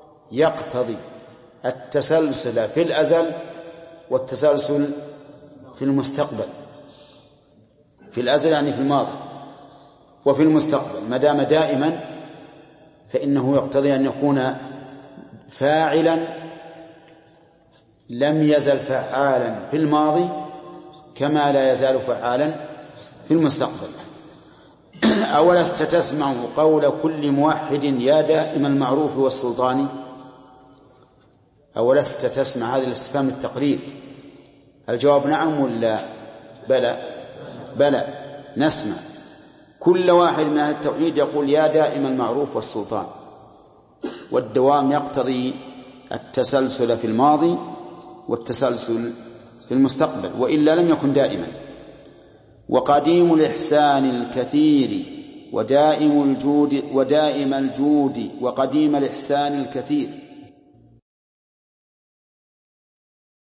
يقتضي التسلسل في الأزل والتسلسل في المستقبل، في الأزل يعني في الماضي، وفي المستقبل ما دام دائما فإنه يقتضي أن يكون فاعلا لم يزل فعالا في الماضي كما لا يزال فعالا في المستقبل. أولست تسمع قول كل موحد يا دائم المعروف والسلطان؟ أولست تسمع هذا الاستفهام التقرير، الجواب نعم ولا بلى؟ بلى، نسمع كل واحد من أهل التوحيد يقول يا دائم المعروف والسلطان، والدوام يقتضي التسلسل في الماضي والتسلسل في المستقبل، وإلا لم يكن دائما. وقديم الإحسان الكثير ودائم الجود ودائم الجود وقديم الإحسان الكثير،